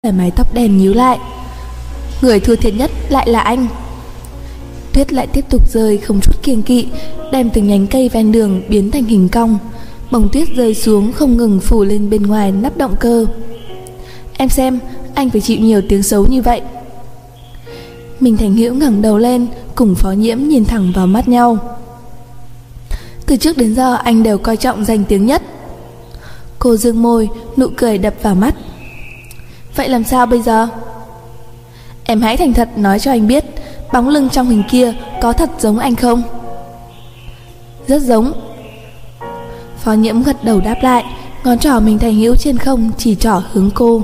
Và mái tóc đen nhíu lại. Người thua thiệt nhất lại là anh. Tuyết lại tiếp tục rơi không chút kiêng kỵ, đem từng nhánh cây ven đường biến thành hình cong. Bông tuyết rơi xuống không ngừng phủ lên bên ngoài nắp động cơ. Em xem, anh phải chịu nhiều tiếng xấu như vậy. Minh Thành Hữu ngẩng đầu lên, cùng Phó Nhiễm nhìn thẳng vào mắt nhau. Từ trước đến giờ anh đều coi trọng danh tiếng nhất. Cô dương môi, nụ cười đập vào mắt. Vậy làm sao bây giờ? Em hãy thành thật nói cho anh biết, bóng lưng trong hình kia có thật giống anh không? Rất giống. Phó Nhiễm gật đầu đáp lại, ngón trỏ Minh Thành Hữu trên không chỉ trỏ hướng cô.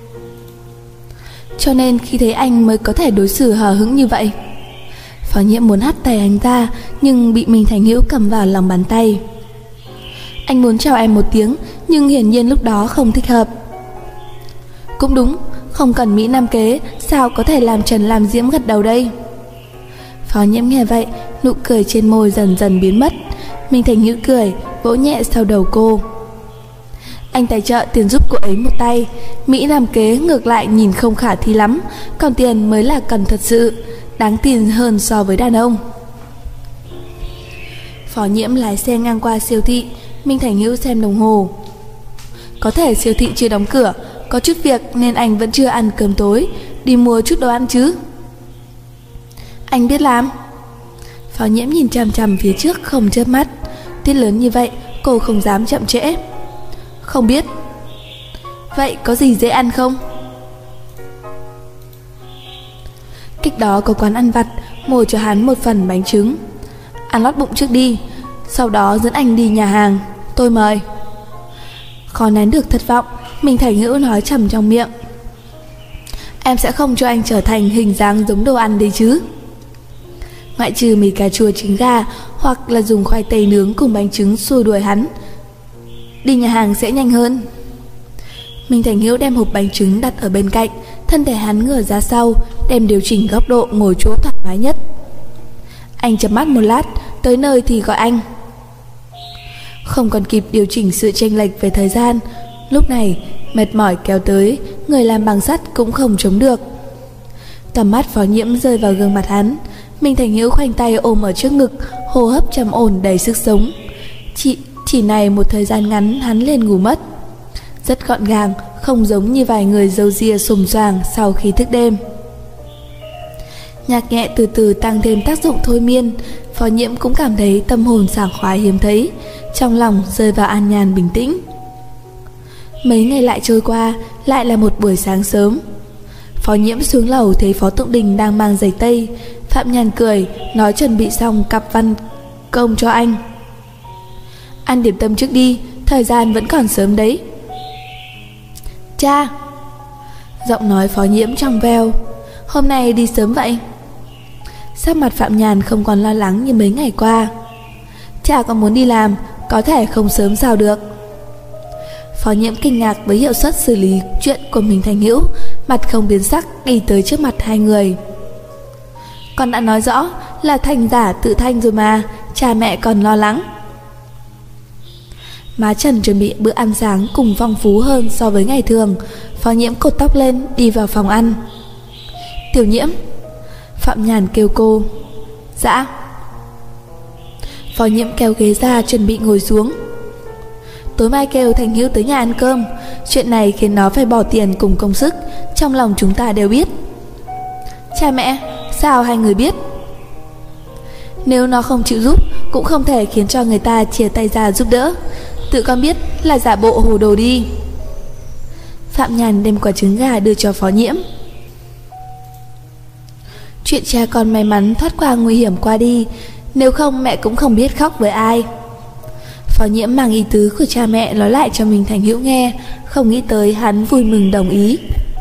Cho nên khi thấy anh mới có thể đối xử hờ hững như vậy. Phó Nhiễm muốn hất tay anh ta, nhưng bị Minh Thành Hữu cầm vào lòng bàn tay. Anh muốn chào em một tiếng, nhưng hiển nhiên lúc đó không thích hợp. Cũng đúng, không cần Mỹ Nam kế, sao có thể làm Trần làm Diễm gật đầu đây? Phó Nhiễm nghe vậy, nụ cười trên môi dần dần biến mất. Minh Thành Hữu cười, vỗ nhẹ sau đầu cô. Anh tài trợ tiền giúp cô ấy một tay. Mỹ Nam kế ngược lại nhìn không khả thi lắm, còn tiền mới là cần thật sự, đáng tin hơn so với đàn ông. Phó Nhiễm lái xe ngang qua siêu thị. Minh Thành Hữu xem đồng hồ. Có thể siêu thị chưa đóng cửa, có chút việc nên anh vẫn chưa ăn cơm tối. Đi mua chút đồ ăn chứ? Anh biết làm. Phó Nhiễm nhìn chằm chằm phía trước không chớp mắt. Tuyết lớn như vậy, cô không dám chậm trễ. Không biết. Vậy có gì dễ ăn không? Cách đó có quán ăn vặt, mua cho hắn một phần bánh trứng. Ăn lót bụng trước đi, sau đó dẫn anh đi nhà hàng. Tôi mời. Khó nén được thất vọng, Minh Thành Hữu nói trầm trong miệng. Em sẽ không cho anh trở thành hình dáng giống đồ ăn đấy chứ? Ngoại trừ mì cà chua trứng gà, hoặc là dùng khoai tây nướng cùng bánh trứng xua đuổi hắn. Đi nhà hàng sẽ nhanh hơn. Minh Thành Hữu đem hộp bánh trứng đặt ở bên cạnh, thân thể hắn ngửa ra sau, đem điều chỉnh góc độ ngồi chỗ thoải mái nhất. Anh chớp mắt một lát, tới nơi thì gọi anh. Không còn kịp điều chỉnh sự chênh lệch về thời gian, lúc này mệt mỏi kéo tới, người làm bằng sắt cũng không chống được. Tầm mắt Phó Nhiễm rơi vào gương mặt hắn. Minh Thành Hữu khoanh tay ôm ở trước ngực, hô hấp trầm ổn đầy sức sống. Chỉ này một thời gian ngắn hắn liền ngủ mất. Rất gọn gàng, không giống như vài người râu ria xồm xoàng sau khi thức đêm. Nhạc nhẹ từ từ tăng thêm tác dụng thôi miên. Phó Nhiễm cũng cảm thấy tâm hồn sảng khoái hiếm thấy, trong lòng rơi vào an nhàn bình tĩnh. Mấy ngày lại trôi qua, lại là một buổi sáng sớm. Phó Nhiễm xuống lầu thấy Phó Tụng Đình đang mang giày tây. Phạm Nhàn cười, nói chuẩn bị xong cặp văn công cho anh. Ăn điểm tâm trước đi, thời gian vẫn còn sớm đấy. Cha. Giọng nói Phó Nhiễm trong veo. Hôm nay đi sớm vậy? Sắc mặt Phạm Nhàn không còn lo lắng như mấy ngày qua. Cha có muốn đi làm, có thể không sớm sao được. Phó Nhiễm kinh ngạc với hiệu suất xử lý chuyện của Minh Thành Hữu, mặt không biến sắc đi tới trước mặt hai người. Con đã nói rõ là thành giả tự thanh rồi mà, cha mẹ còn lo lắng. Má Trần chuẩn bị bữa ăn sáng cùng phong phú hơn so với ngày thường. Phó Nhiễm cột tóc lên đi vào phòng ăn. Tiểu Nhiễm. Phạm Nhàn kêu cô. Dạ. Phó Nhiễm kéo ghế ra chuẩn bị ngồi xuống. Tối mai kêu Thành Hữu tới nhà ăn cơm. Chuyện này khiến nó phải bỏ tiền cùng công sức, trong lòng chúng ta đều biết. Cha mẹ, sao hai người biết? Nếu nó không chịu giúp, cũng không thể khiến cho người ta chia tay ra giúp đỡ. Tự con biết là giả bộ hồ đồ đi. Phạm Nhàn đem quả trứng gà đưa cho Phó Nhiễm. Chuyện cha con may mắn thoát qua nguy hiểm qua đi, nếu không mẹ cũng không biết khóc với ai. Phó Nhiễm mang ý tứ của cha mẹ nói lại cho Minh Thành Hữu nghe, không nghĩ tới hắn vui mừng đồng ý.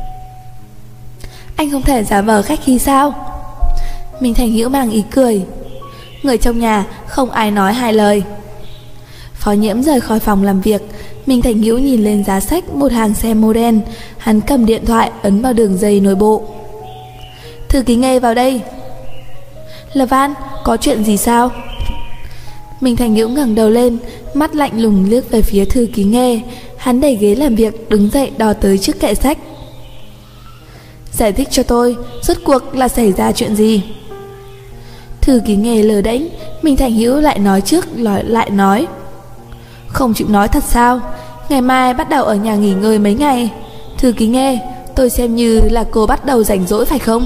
Anh không thể giả vờ khách khí sao? Minh Thành Hữu mang ý cười. Người trong nhà không ai nói hai lời. Phó Nhiễm rời khỏi phòng làm việc. Minh Thành Hữu nhìn lên giá sách một hàng xe model. Hắn cầm điện thoại ấn vào đường dây nội bộ. Thư ký Nghê vào đây. Lập An, có chuyện gì sao? Minh Thành Hữu ngẩng đầu lên, mắt lạnh lùng liếc về phía thư ký Nghê. Hắn đẩy ghế làm việc đứng dậy đò tới trước kệ sách. giải thích cho tôi, rốt cuộc là xảy ra chuyện gì? Thư ký nghề lờ đễnh, Minh Thành Hữu lại nói trước lại nói. Không chịu nói thật sao? Ngày mai bắt đầu ở nhà nghỉ ngơi mấy ngày. Thư ký nghề, tôi xem như là cô bắt đầu rảnh rỗi phải không?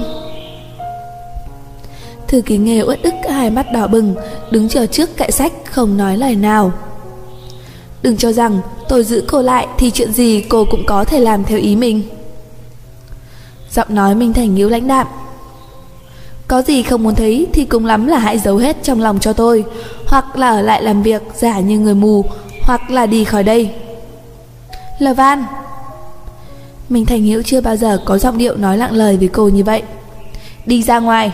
Thư ký nghề uất ức, hai mắt đỏ bừng, đứng chờ trước kệ sách không nói lời nào. Đừng cho rằng tôi giữ cô lại thì chuyện gì cô cũng có thể làm theo ý mình. Giọng nói Minh Thành Hữu lãnh đạm. Có gì không muốn thấy thì cùng lắm là hãy giấu hết trong lòng cho tôi, hoặc là ở lại làm việc giả như người mù, hoặc là đi khỏi đây. Lờ Van. Minh Thành Hữu chưa bao giờ có giọng điệu nói nặng lời với cô như vậy. Đi ra ngoài.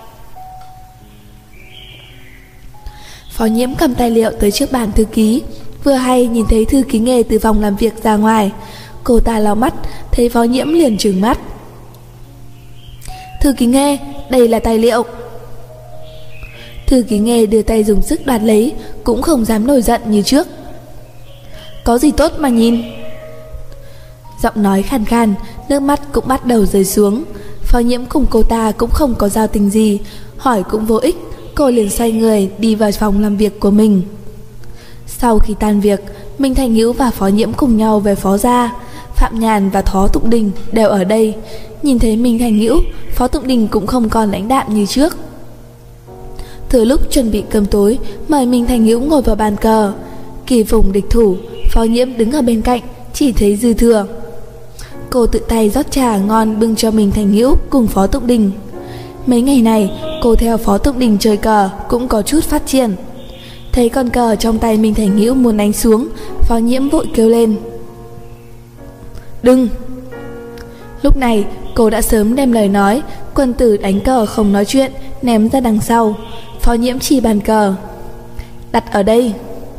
Phó Nhiễm cầm tài liệu tới trước bàn thư ký, vừa hay nhìn thấy thư ký nghề từ phòng làm việc ra ngoài. Cô ta lau mắt, thấy Phó Nhiễm liền trừng mắt. Thư ký nghề, đây là tài liệu. Thư ký nghề đưa tay dùng sức đoạt lấy, cũng không dám nổi giận như trước. Có gì tốt mà nhìn? Giọng nói khàn khàn, nước mắt cũng bắt đầu rơi xuống. Phó Nhiễm cùng cô ta cũng không có giao tình gì, hỏi cũng vô ích. Cô liền xoay người đi vào phòng làm việc của mình. Sau khi tan việc, Minh Thành Hữu và Phó Nhiễm cùng nhau về Phó gia. Phạm Nhàn và Phó Tụng Đình đều ở đây. Nhìn thấy Minh Thành Hữu, Phó Tụng Đình cũng không còn lãnh đạm như trước. Thừa lúc chuẩn bị cơm tối, mời Minh Thành Hữu ngồi vào bàn cờ. Kỳ phùng địch thủ, Phó Nhiễm đứng ở bên cạnh, chỉ thấy dư thừa. Cô tự tay rót trà ngon bưng cho Minh Thành Hữu cùng Phó Tụng Đình. Mấy ngày này, cô theo Phó Tụng Đình chơi cờ cũng có chút phát triển. Thấy con cờ trong tay Minh Thành Hữu muốn đánh xuống, Phó Nhiễm vội kêu lên. Đừng! Lúc này, cô đã sớm đem lời nói, quân tử đánh cờ không nói chuyện, ném ra đằng sau. Phó Nhiễm chỉ bàn cờ. Đặt ở đây.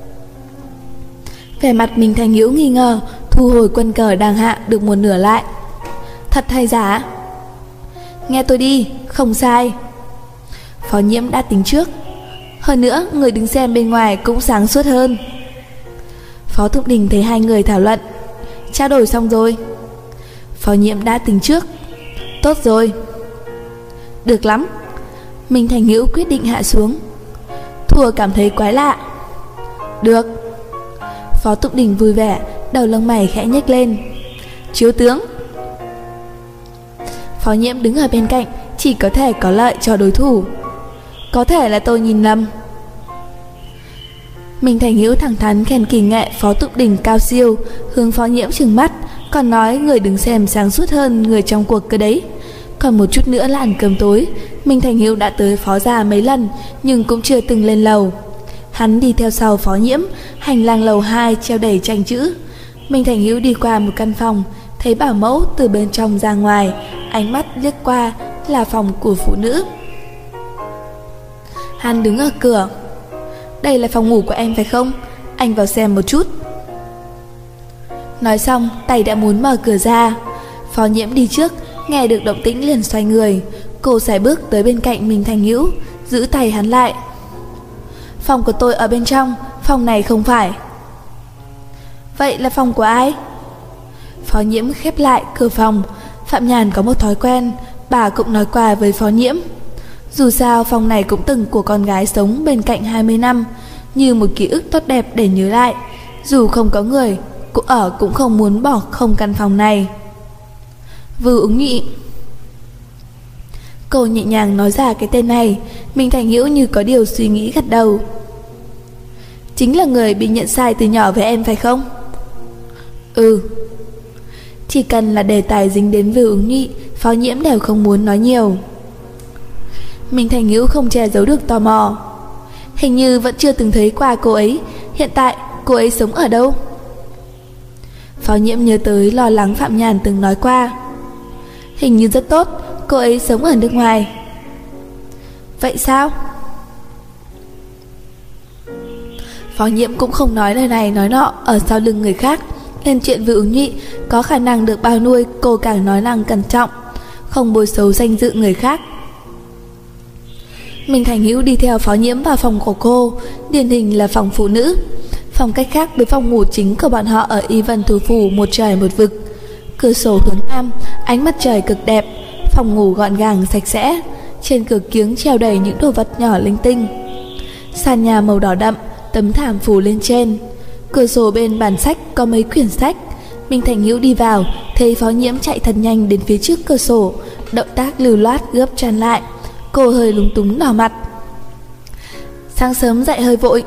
Vẻ mặt Minh Thành Hữu nghi ngờ, thu hồi quân cờ đang hạ được một nửa lại. Thật hay giả? Nghe tôi đi, không sai. Phó Nhiễm đã tính trước. Hơn nữa, người đứng xem bên ngoài cũng sáng suốt hơn. Phó Tụng Đình thấy hai người thảo luận. Trao đổi xong rồi. Phó Nhiễm đã tính trước. Tốt rồi. Được lắm. Minh Thành Hữu quyết định hạ xuống. Thua cảm thấy quái lạ. Được. Phó Tụng Đình vui vẻ, đầu lông mày khẽ nhếch lên. Chiếu tướng. Phó Nhiễm đứng ở bên cạnh, chỉ có thể có lợi cho đối thủ. Có thể là tôi nhìn lầm. Minh Thành Hữu thẳng thắn khen kỳ nghệ Phó Tụng Đình cao siêu, hướng Phó Nhiễm trừng mắt, còn nói người đứng xem sáng suốt hơn người trong cuộc cơ đấy. Còn một chút nữa là ăn cơm tối. Minh Thành Hữu đã tới Phó gia mấy lần, nhưng cũng chưa từng lên lầu. Hắn đi theo sau Phó Nhiễm, hành lang lầu 2 treo đầy tranh chữ. Minh Thành Hữu đi qua một căn phòng, thấy bảo mẫu từ bên trong ra ngoài, ánh mắt liếc qua là phòng của phụ nữ. Hắn đứng ở cửa. Đây là phòng ngủ của em phải không? Anh vào xem một chút. Nói xong, tay đã muốn mở cửa ra. Phó Nhiễm đi trước, nghe được động tĩnh liền xoay người. Cô sải bước tới bên cạnh Minh Thành Hữu, giữ tay hắn lại. Phòng của tôi ở bên trong, phòng này không phải. Vậy là phòng của ai? Phó Nhiễm khép lại cửa phòng. Phạm Nhàn có một thói quen, bà cũng nói qua với Phó Nhiễm. Dù sao phòng này cũng từng của con gái sống bên cạnh 20 năm, như một ký ức tốt đẹp để nhớ lại. Dù không có người, cô ở cũng không muốn bỏ không căn phòng này. Vư Ứng Nhị. Cô nhẹ nhàng nói ra cái tên này. Minh Thành Hữu như có điều suy nghĩ gật đầu. Chính là người bị nhận sai từ nhỏ với em phải không? Ừ. Chỉ cần là đề tài dính đến Vư Ứng Nhị, Phó Nhiễm đều không muốn nói nhiều. Minh Thành Hữu không che giấu được tò mò. Hình như vẫn chưa từng thấy qua cô ấy. Hiện tại cô ấy sống ở đâu? Phó Nhiễm nhớ tới lo lắng Phạm Nhàn từng nói qua. Hình như rất tốt, cô ấy sống ở nước ngoài. Vậy sao? Phó Nhiễm cũng không nói lời này nói nọ ở sau lưng người khác. Lên chuyện Vư Ứng Nhị có khả năng được bao nuôi, cô càng nói năng cẩn trọng, không bôi xấu danh dự người khác. Minh Thành Hữu đi theo Phó Nhiễm vào phòng của cô, điển hình là phòng phụ nữ. Phòng cách khác với phòng ngủ chính của bọn họ ở Y Vân Thủ Phủ một trời một vực. Cửa sổ hướng nam, ánh mặt trời cực đẹp, Phòng ngủ gọn gàng sạch sẽ, trên cửa kiếng treo đầy những đồ vật nhỏ linh tinh. Sàn nhà màu đỏ đậm, tấm thảm phủ lên trên. Cửa sổ bên bàn sách có mấy quyển sách. Minh Thành Hữu đi vào, thấy Phó Nhiễm chạy thật nhanh đến phía trước cửa sổ, động tác lưu loát gấp chăn lại. Cô hơi lúng túng đỏ mặt. Sáng sớm dậy hơi vội.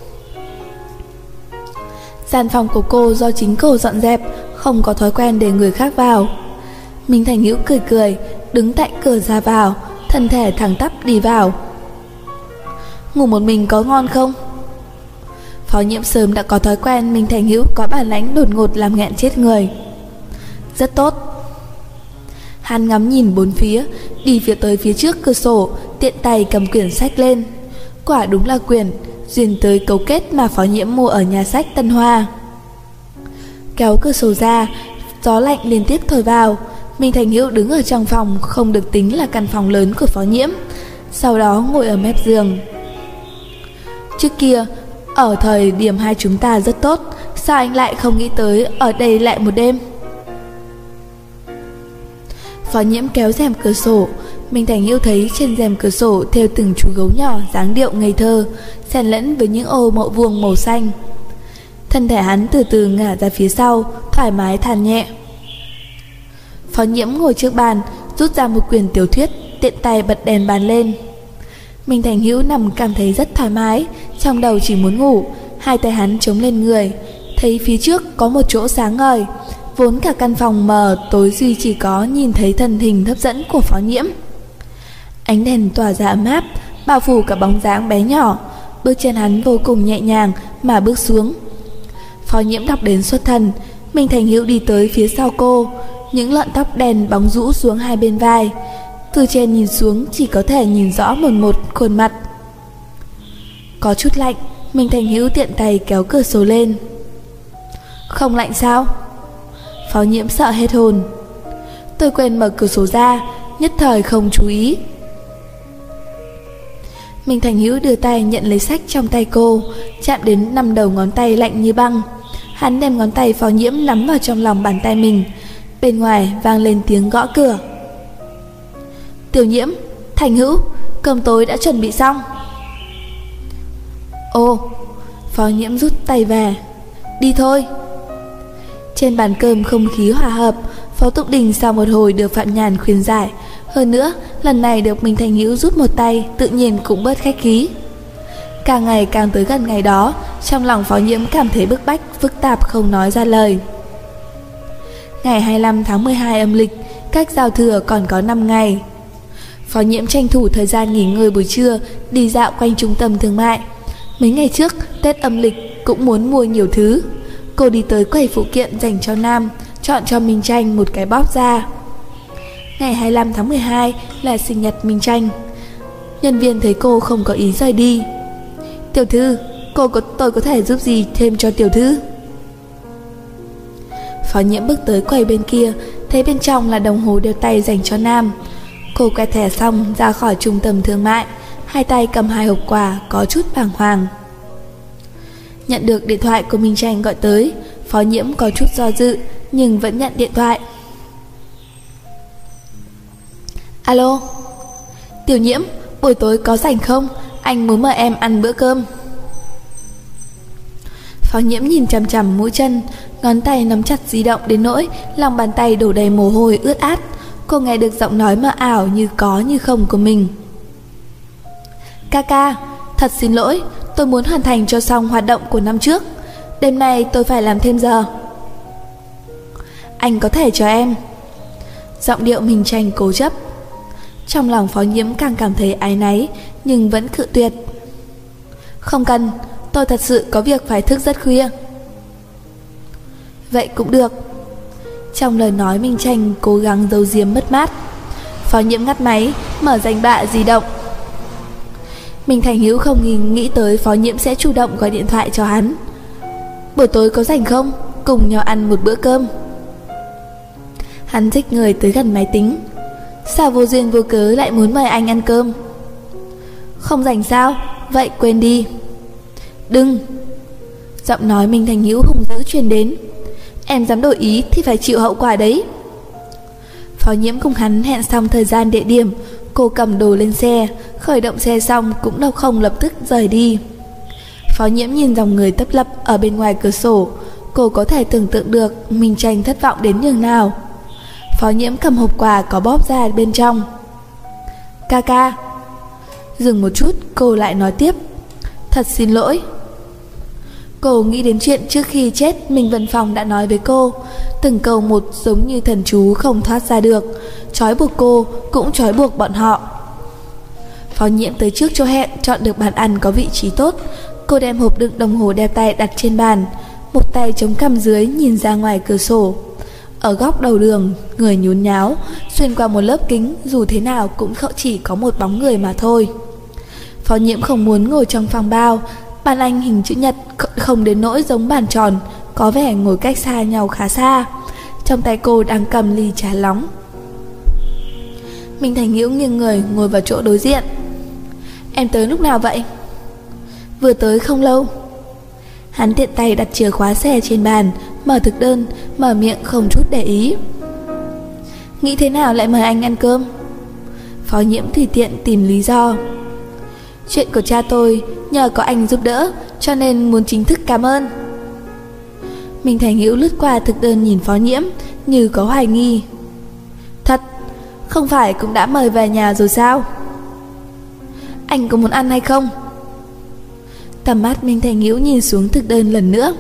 Gian phòng của cô do chính cô dọn dẹp, không có thói quen để người khác vào. Minh Thành Hữu cười cười, đứng tại cửa ra vào, thân thể thẳng tắp đi vào. Ngủ một mình có ngon không? Phó Nhiễm sớm đã có thói quen Minh Thành Hữu có bản lãnh đột ngột làm nghẹn chết người. Rất tốt. Hắn ngắm nhìn bốn phía, đi tới phía trước cửa sổ, tiện tay cầm quyển sách lên. Quả đúng là quyển Duyên tới cấu kết mà Phó Nhiễm mua ở nhà sách Tân Hoa. Kéo cửa sổ ra, gió lạnh liên tiếp thổi vào. Minh Thành Hữu đứng ở trong phòng không được tính là căn phòng lớn của Phó Nhiễm, sau đó ngồi ở mép giường. Trước kia, ở thời điểm hai chúng ta rất tốt, sao anh lại không nghĩ tới ở đây lại một đêm? Phó Nhiễm kéo rèm cửa sổ. Minh Thành Hữu thấy trên rèm cửa sổ thêu từng chú gấu nhỏ dáng điệu ngây thơ, xen lẫn với những ô mậu vuông màu xanh. Thân thể hắn từ từ ngả ra phía sau, thoải mái than nhẹ. Phó Nhiễm ngồi trước bàn, rút ra một quyển tiểu thuyết, tiện tay bật đèn bàn lên. Minh Thành Hữu nằm cảm thấy rất thoải mái, trong đầu chỉ muốn ngủ. Hai tay hắn chống lên người, thấy phía trước có một chỗ sáng ngời. Vốn cả căn phòng mờ tối duy chỉ có nhìn thấy thân hình hấp dẫn của Phó Nhiễm. Ánh đèn tỏa ra ấm áp, bao phủ cả bóng dáng bé nhỏ. Bước chân hắn vô cùng nhẹ nhàng mà bước xuống. Phó Nhiễm đọc đến xuất thần. Minh Thành Hữu đi tới phía sau cô, những lọn tóc đen bóng rũ xuống hai bên vai. Từ trên nhìn xuống chỉ có thể nhìn rõ một khuôn mặt. Có chút lạnh. Minh Thành Hữu tiện tay kéo cửa sổ lên. Không lạnh sao? Phó Nhiễm sợ hết hồn. Tôi quên mở cửa sổ ra, nhất thời không chú ý. Minh Thành Hữu đưa tay nhận lấy sách trong tay cô, chạm đến 5 đầu ngón tay lạnh như băng. Hắn đem ngón tay Phó Nhiễm nắm vào trong lòng bàn tay mình. Bên ngoài vang lên tiếng gõ cửa. Tiểu Nhiễm, Thành Hữu, cơm tối đã chuẩn bị xong. Ồ, Phó Nhiễm rút tay về. Đi thôi. Trên bàn cơm không khí hòa hợp. Phó Tụng Đình sau một hồi được Phạm Nhàn khuyên giải, hơn nữa lần này được Minh Thành Hữu rút một tay, tự nhiên cũng bớt khách khí. Càng ngày càng tới gần ngày đó, trong lòng Phó Nhiễm cảm thấy bức bách, phức tạp không nói ra lời. Ngày 25 tháng 12 âm lịch, cách giao thừa còn có 5 ngày. Phó Nhiễm tranh thủ thời gian nghỉ ngơi buổi trưa, đi dạo quanh trung tâm thương mại. Mấy ngày trước, Tết âm lịch cũng muốn mua nhiều thứ. Cô đi tới quầy phụ kiện dành cho nam, chọn cho Minh Tranh một cái bóp da. Ngày 25 tháng 12 là sinh nhật Minh Tranh. Nhân viên thấy cô không có ý rời đi. Tiểu thư, tôi có thể giúp gì thêm cho tiểu thư? Phó Nhiễm bước tới quầy bên kia, thấy bên trong là đồng hồ đeo tay dành cho nam. Cô quẹt thẻ xong ra khỏi trung tâm thương mại, hai tay cầm hai hộp quà, có chút bàng hoàng. Nhận được điện thoại của Minh Tranh gọi tới, Phó Nhiễm có chút do dự nhưng vẫn nhận điện thoại. Alo, Tiểu Nhiễm, buổi tối có rảnh không? Anh muốn mời em ăn bữa cơm. Phó Nhiễm nhìn chằm chằm mũi chân, ngón tay nắm chặt di động đến nỗi lòng bàn tay đổ đầy mồ hôi ướt át. Cô nghe được giọng nói mơ ảo như có như không của mình. Ca, thật xin lỗi, tôi muốn hoàn thành cho xong hoạt động của năm trước. Đêm nay tôi phải làm thêm giờ. Anh có thể cho em. Giọng điệu Minh Tranh cố chấp. Trong lòng Phó Nhiễm càng cảm thấy áy náy, nhưng vẫn cự tuyệt. Không cần, tôi thật sự có việc phải thức rất khuya. Vậy cũng được. Trong lời nói Minh Tranh cố gắng giấu giếm mất mát. Phó Nhiễm ngắt máy, mở danh bạ di động. Minh Thành Hữu không nghĩ tới Phó Nhiễm sẽ chủ động gọi điện thoại cho hắn. Buổi tối có rảnh không? Cùng nhau ăn một bữa cơm. Hắn nhích người tới gần máy tính. Sao vô duyên vô cớ lại muốn mời anh ăn cơm? Không rảnh sao? Vậy quên đi. Đừng. Giọng nói Minh Thành Hữu hung dữ truyền đến. Em dám đổi ý thì phải chịu hậu quả đấy. Phó Nhiễm cùng hắn hẹn xong thời gian địa điểm. Cô cầm đồ lên xe, khởi động xe xong cũng đâu không lập tức rời đi. Phó Nhiễm nhìn dòng người tấp lập ở bên ngoài cửa sổ. Cô có thể tưởng tượng được Minh Tranh thất vọng đến nhường nào. Phó Nhiễm cầm hộp quà có bóp ra bên trong. Ca. Dừng một chút, cô lại nói tiếp. Thật xin lỗi. Cô nghĩ đến chuyện trước khi chết Minh Vân Phong đã nói với cô. Từng câu một giống như thần chú không thoát ra được, trói buộc cô cũng trói buộc bọn họ. Phó Nhiễm tới trước chỗ hẹn, chọn được bàn ăn có vị trí tốt. Cô đem hộp đựng đồng hồ đeo tay đặt trên bàn, một tay chống cằm dưới nhìn ra ngoài cửa sổ. Ở góc đầu đường, người nhốn nháo, xuyên qua một lớp kính dù thế nào cũng chỉ có một bóng người mà thôi. Phó Nhiễm không muốn ngồi trong phòng bao. Bàn anh hình chữ nhật, không đến nỗi giống bàn tròn, có vẻ ngồi cách xa nhau khá xa. Trong tay cô đang cầm ly trà nóng. Minh Thành Hữu nghiêng người ngồi vào chỗ đối diện. Em tới lúc nào vậy? Vừa tới không lâu. Hắn tiện tay đặt chìa khóa xe trên bàn, mở thực đơn, mở miệng không chút để ý. Nghĩ thế nào lại mời anh ăn cơm? Phó Nhiễm tùy tiện tìm lý do. Chuyện của cha tôi nhờ có anh giúp đỡ, cho nên muốn chính thức cảm ơn. Minh Thành Hữu lướt qua thực đơn nhìn Phó Nhiễm như có hoài nghi. Thật, không phải cũng đã mời về nhà rồi sao? Anh có muốn ăn hay không? Tầm mắt Minh Thành Hữu nhìn xuống thực đơn lần nữa.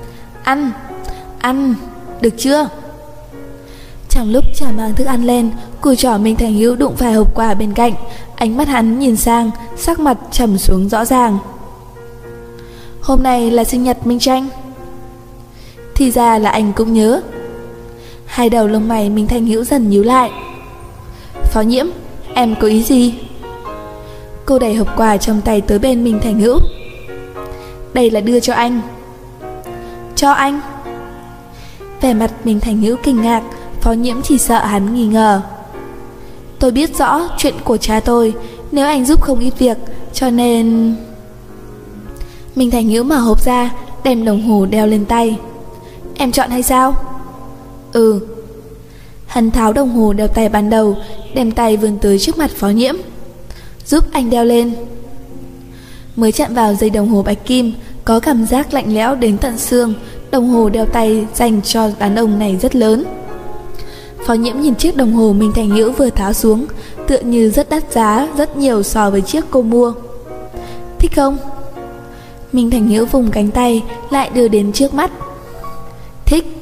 Ăn, được chưa? Trong lúc chả mang thức ăn lên, cùi trỏ Minh Thành Hữu đụng phải hộp quà bên cạnh. Ánh mắt hắn nhìn sang, sắc mặt trầm xuống rõ ràng. Hôm nay là sinh nhật Minh Tranh. Thì ra là anh cũng nhớ. Hai đầu lông mày Minh Thành Hữu dần nhíu lại. Phó Nhiễm, em có ý gì? Cô đẩy hộp quà trong tay tới bên Minh Thành Hữu. Đây là đưa cho anh. Cho anh? Vẻ mặt Minh Thành Hữu kinh ngạc. Phó Nhiễm chỉ sợ hắn nghi ngờ. Tôi biết rõ chuyện của cha tôi, nếu anh giúp không ít việc, cho nên... Minh Thành Hữu mở hộp ra, đem đồng hồ đeo lên tay. Em chọn hay sao? Ừ. Hắn tháo đồng hồ đeo tay ban đầu, đem tay vươn tới trước mặt Phó Nhiễm. Giúp anh đeo lên. Mới chạm vào dây đồng hồ bạch kim, có cảm giác lạnh lẽo đến tận xương. Đồng hồ đeo tay dành cho đàn ông này rất lớn. Phó Nhiễm nhìn chiếc đồng hồ Minh Thành Hữu vừa tháo xuống, tựa như rất đắt giá, rất nhiều so với chiếc cô mua. Thích không? Minh Thành Hữu vùng cánh tay lại đưa đến trước mắt. Thích.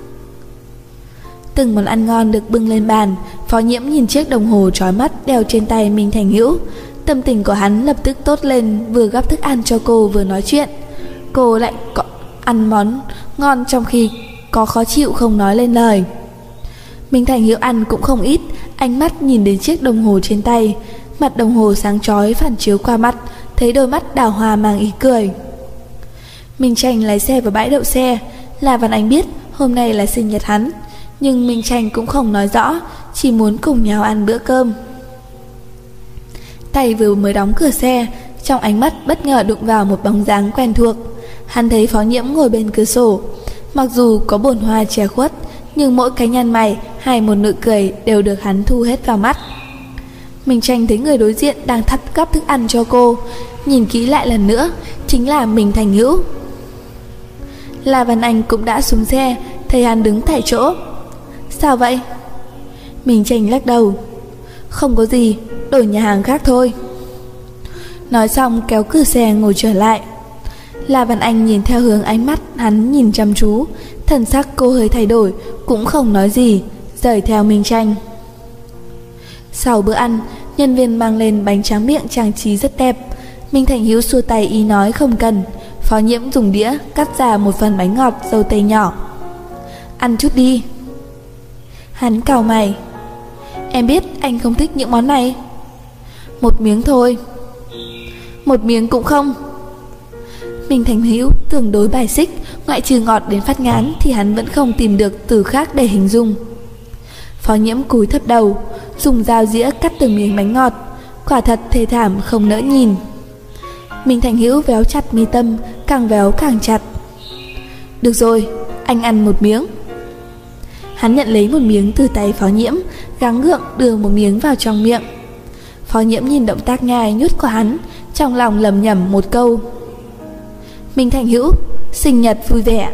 Từng món ăn ngon được bưng lên bàn. Phó Nhiễm nhìn chiếc đồng hồ chói mắt đeo trên tay Minh Thành Hữu. Tâm tình của hắn lập tức tốt lên, vừa gắp thức ăn cho cô vừa nói chuyện. Cô lại ăn món ngon trong khi có khó chịu không nói lên lời. Minh Thành Hữu ăn cũng không ít, ánh mắt nhìn đến chiếc đồng hồ trên tay. Mặt đồng hồ sáng chói phản chiếu qua mắt, thấy đôi mắt đào hoa mang ý cười. Minh Tranh lái xe vào bãi đậu xe. La Văn Anh biết hôm nay là sinh nhật hắn, nhưng Minh Tranh cũng không nói rõ, chỉ muốn cùng nhau ăn bữa cơm. Tay vừa mới đóng cửa xe, trong ánh mắt bất ngờ đụng vào một bóng dáng quen thuộc. Hắn thấy Phó Nhiễm ngồi bên cửa sổ. Mặc dù có bồn hoa che khuất, nhưng mỗi cái nhăn mày hay một nụ cười đều được hắn thu hết vào mắt. Minh Tranh thấy người đối diện đang gắp thức ăn cho cô, nhìn kỹ lại lần nữa, chính là Minh Thành Hữu. La Văn Anh cũng đã xuống xe, thấy hắn đứng tại chỗ. Sao vậy? Minh Tranh lắc đầu. Không có gì, đổi nhà hàng khác thôi. Nói xong kéo cửa xe ngồi trở lại. La Văn Anh nhìn theo hướng ánh mắt hắn nhìn chăm chú, thần sắc cô hơi thay đổi, cũng không nói gì, rời theo Minh Tranh. Sau bữa ăn, nhân viên mang lên bánh tráng miệng trang trí rất đẹp. Minh Thành Hữu xua tay ý nói không cần. Phó Nhiễm dùng đĩa cắt ra một phần bánh ngọt dâu tây nhỏ. Ăn chút đi. Hắn cau mày. Em biết anh không thích những món này. Một miếng thôi. Một miếng cũng không. Minh Thành Hữu tương đối bài xích, ngoại trừ ngọt đến phát ngán thì hắn vẫn không tìm được từ khác để hình dung. Phó Nhiễm cúi thấp đầu, dùng dao dĩa cắt từng miếng bánh ngọt, quả thật thê thảm không nỡ nhìn. Minh Thành Hữu véo chặt mi tâm, càng véo càng chặt. Được rồi, anh ăn một miếng. Hắn nhận lấy một miếng từ tay Phó Nhiễm, gắng gượng đưa một miếng vào trong miệng. Phó Nhiễm nhìn động tác nhai nhút của hắn, trong lòng lẩm nhẩm một câu: Minh Thành Hữu, sinh nhật vui vẻ.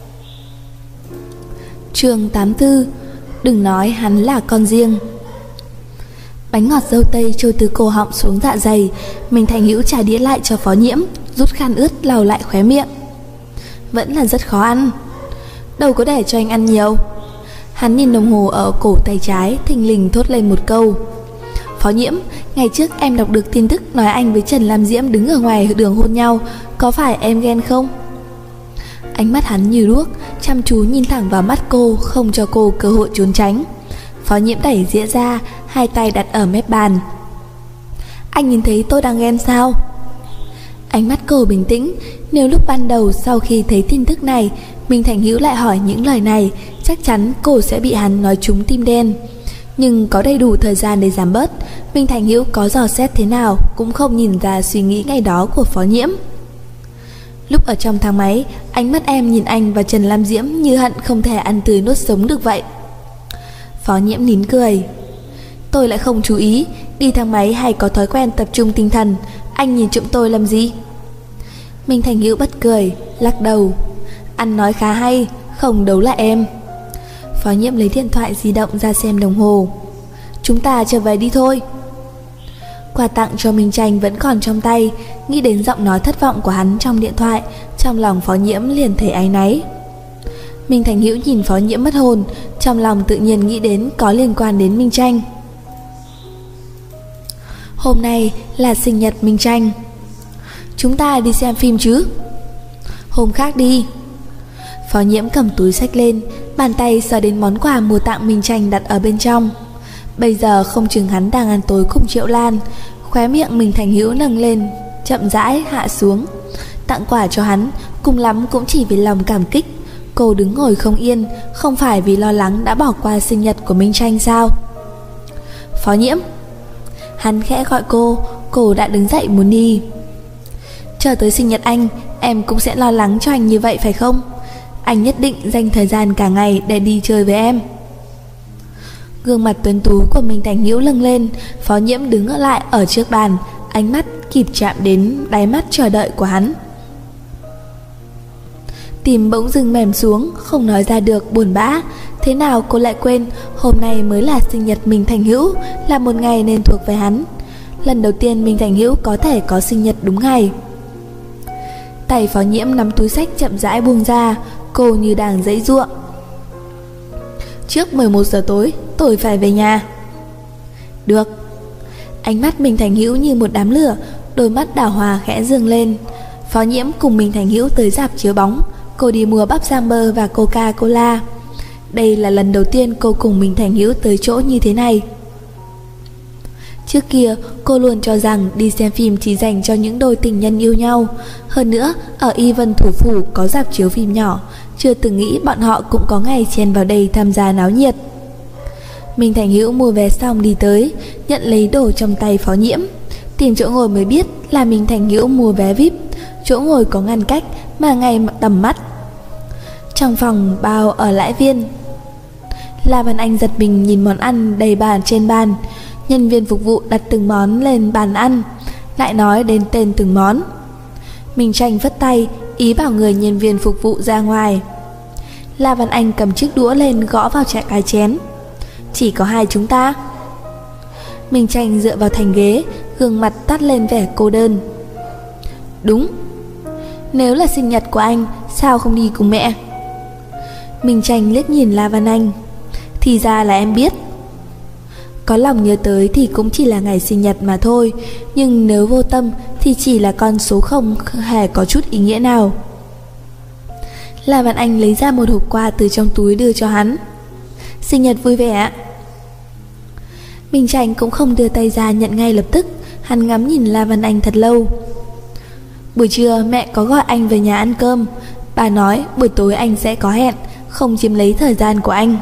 Chương 84. Đừng nói hắn là con riêng. Bánh ngọt dâu tây trôi từ cổ họng xuống dạ dày. Minh Thành Hữu trả đĩa lại cho Phó Nhiễm, rút khăn ướt lau lại khóe miệng. Vẫn là rất khó ăn. Đâu có để cho anh ăn nhiều. Hắn nhìn đồng hồ ở cổ tay trái, thình lình thốt lên một câu: Phó Nhiễm, ngày trước em đọc được tin tức nói anh với Trần Lam Diễm đứng ở ngoài đường hôn nhau, có phải em ghen không? Ánh mắt hắn như đuốc, chăm chú nhìn thẳng vào mắt cô, không cho cô cơ hội trốn tránh. Phó Nhiễm đẩy dĩa ra, hai tay đặt ở mép bàn. Anh nhìn thấy tôi đang ghen sao? Ánh mắt cô bình tĩnh. Nếu lúc ban đầu sau khi thấy tin tức này Minh Thành Hữu lại hỏi những lời này, chắc chắn cô sẽ bị hắn nói trúng tim đen. Nhưng có đầy đủ thời gian để giảm bớt, Minh Thành Hữu có dò xét thế nào cũng không nhìn ra suy nghĩ ngày đó của Phó Nhiễm. Lúc ở trong thang máy, ánh mắt em nhìn anh và Trần Lam Diễm như hận không thể ăn tươi nuốt sống được vậy. Phó Nhiễm nín cười. Tôi lại không chú ý, đi thang máy hay có thói quen tập trung tinh thần, anh nhìn trộm tôi làm gì? Minh Thành Hữu bật cười, lắc đầu. Anh nói khá hay, không đấu lại em. Phó Nhiễm lấy điện thoại di động ra xem đồng hồ. Chúng ta trở về đi thôi. Quà tặng cho Minh Tranh vẫn còn trong tay. Nghĩ đến giọng nói thất vọng của hắn trong điện thoại, trong lòng Phó Nhiễm liền thấy áy náy. Minh Thành Hữu nhìn Phó Nhiễm mất hồn, trong lòng tự nhiên nghĩ đến có liên quan đến Minh Tranh. Hôm nay là sinh nhật Minh Tranh. Chúng ta đi xem phim chứ? Hôm khác đi. Phó Nhiễm cầm túi xách lên, bàn tay sờ đến món quà mua tặng Minh Tranh đặt ở bên trong. Bây giờ không chừng hắn đang ăn tối cùng Triệu Lan. Khóe miệng Minh Thành Hữu nâng lên, chậm rãi hạ xuống. Tặng quà cho hắn, cùng lắm cũng chỉ vì lòng cảm kích. Cô đứng ngồi không yên, không phải vì lo lắng đã bỏ qua sinh nhật của Minh Tranh sao? Phó Nhiễm. Hắn khẽ gọi cô đã đứng dậy muốn đi. Chờ tới sinh nhật anh, em cũng sẽ lo lắng cho anh như vậy phải không? Anh nhất định dành thời gian cả ngày để đi chơi với em. Gương mặt tuấn tú của Minh Thành Hữu lâng lên. Phó Nhiễm đứng ở lại ở trước bàn, ánh mắt kịp chạm đến đáy mắt chờ đợi của hắn. Tim bỗng dưng mềm xuống, không nói ra được buồn bã. Thế nào cô lại quên hôm nay mới là sinh nhật Minh Thành Hữu, là một ngày nên thuộc về hắn. Lần đầu tiên Minh Thành Hữu có thể có sinh nhật đúng ngày. Tay Phó Nhiễm nắm túi xách chậm rãi buông ra. Cô như đang giãy giụa. Trước 11 giờ tối tôi phải về nhà. Được. Ánh mắt Minh Thành Hữu như một đám lửa, đôi mắt đào hoa khẽ dương lên. Phó Nhiễm cùng Minh Thành Hữu tới rạp chiếu bóng. Cô đi mua bắp rang bơ và Coca-Cola. Đây là lần đầu tiên cô cùng Minh Thành Hữu tới chỗ như thế này. Trước kia cô luôn cho rằng đi xem phim chỉ dành cho những đôi tình nhân yêu nhau. Hơn nữa ở Y Vân Thủ Phủ có rạp chiếu phim nhỏ, chưa từng nghĩ bọn họ cũng có ngày chen vào đây tham gia náo nhiệt. Minh Thành Hữu mua vé xong đi tới, nhận lấy đồ trong tay Phó Nhiễm. Tìm chỗ ngồi mới biết là Minh Thành Hữu mua vé VIP. Chỗ ngồi có ngăn cách mà ngay tầm mắt. Trong phòng bao ở Lãi Viên, La Văn Anh giật mình nhìn món ăn đầy bàn trên bàn. Nhân viên phục vụ đặt từng món lên bàn ăn, lại nói đến tên từng món. Minh Tranh vất tay, ý bảo người nhân viên phục vụ ra ngoài. La Văn Anh cầm chiếc đũa lên gõ vào cái chén. Chỉ có hai chúng ta. Minh Tranh dựa vào thành ghế, gương mặt toát lên vẻ cô đơn. Đúng. Nếu là sinh nhật của anh, sao không đi cùng mẹ? Minh Tranh liếc nhìn La Văn Anh. Thì ra là em biết. Có lòng nhớ tới thì cũng chỉ là ngày sinh nhật mà thôi, nhưng nếu vô tâm thì chỉ là con số không hề có chút ý nghĩa nào. La Văn Anh lấy ra một hộp quà từ trong túi đưa cho hắn. Sinh nhật vui vẻ. Minh Tranh cũng không đưa tay ra nhận ngay lập tức. Hắn ngắm nhìn La Văn Anh thật lâu. Buổi trưa mẹ có gọi anh về nhà ăn cơm. Bà nói buổi tối anh sẽ có hẹn, không chiếm lấy thời gian của anh.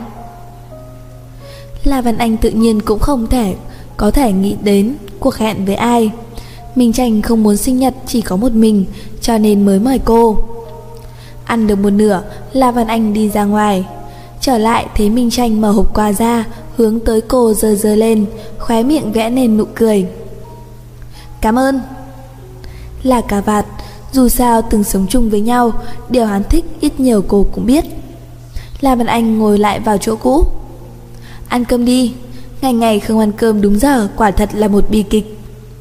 La Văn Anh tự nhiên cũng không có thể nghĩ đến cuộc hẹn với ai. Minh Tranh không muốn sinh nhật chỉ có một mình, cho nên mới mời cô. Ăn được một nửa, La Văn Anh đi ra ngoài. Trở lại thấy Minh Tranh mở hộp quà ra, hướng tới cô giơ giơ lên, khóe miệng vẽ nên nụ cười. Cảm ơn. Là cà vạt, dù sao từng sống chung với nhau, điều hắn thích ít nhiều cô cũng biết. La Văn Anh ngồi lại vào chỗ cũ. Ăn cơm đi, ngày ngày không ăn cơm đúng giờ quả thật là một bi kịch.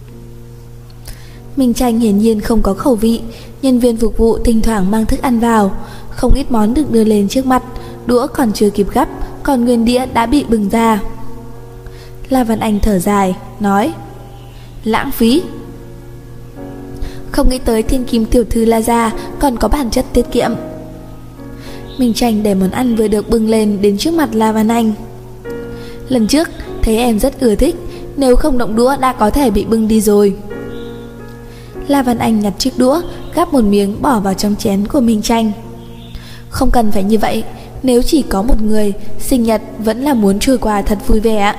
Minh Tranh hiển nhiên không có khẩu vị, nhân viên phục vụ thỉnh thoảng mang thức ăn vào, không ít món được đưa lên trước mặt, đũa còn chưa kịp gắp, còn nguyên đĩa đã bị bưng ra. La Văn Anh thở dài, nói: lãng phí. Không nghĩ tới thiên kim tiểu thư La gia còn có bản chất tiết kiệm. Minh Tranh để món ăn vừa được bưng lên đến trước mặt La Văn Anh. Lần trước thấy em rất ưa thích, nếu không động đũa đã có thể bị bưng đi rồi. La Văn Anh nhặt chiếc đũa, gắp một miếng bỏ vào trong chén của Minh Tranh. Không cần phải như vậy, nếu chỉ có một người, sinh nhật vẫn là muốn trôi qua thật vui vẻ.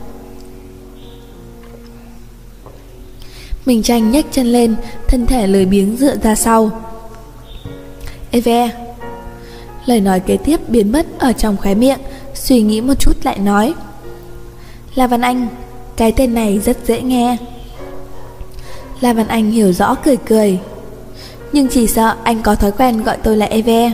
Minh Tranh nhấc chân lên, thân thể lười biếng dựa ra sau. Ê ve. Lời nói kế tiếp biến mất ở trong khóe miệng, suy nghĩ một chút lại nói: La Văn Anh, cái tên này rất dễ nghe. La Văn Anh hiểu rõ cười cười. Nhưng chỉ sợ anh có thói quen gọi tôi là Eve.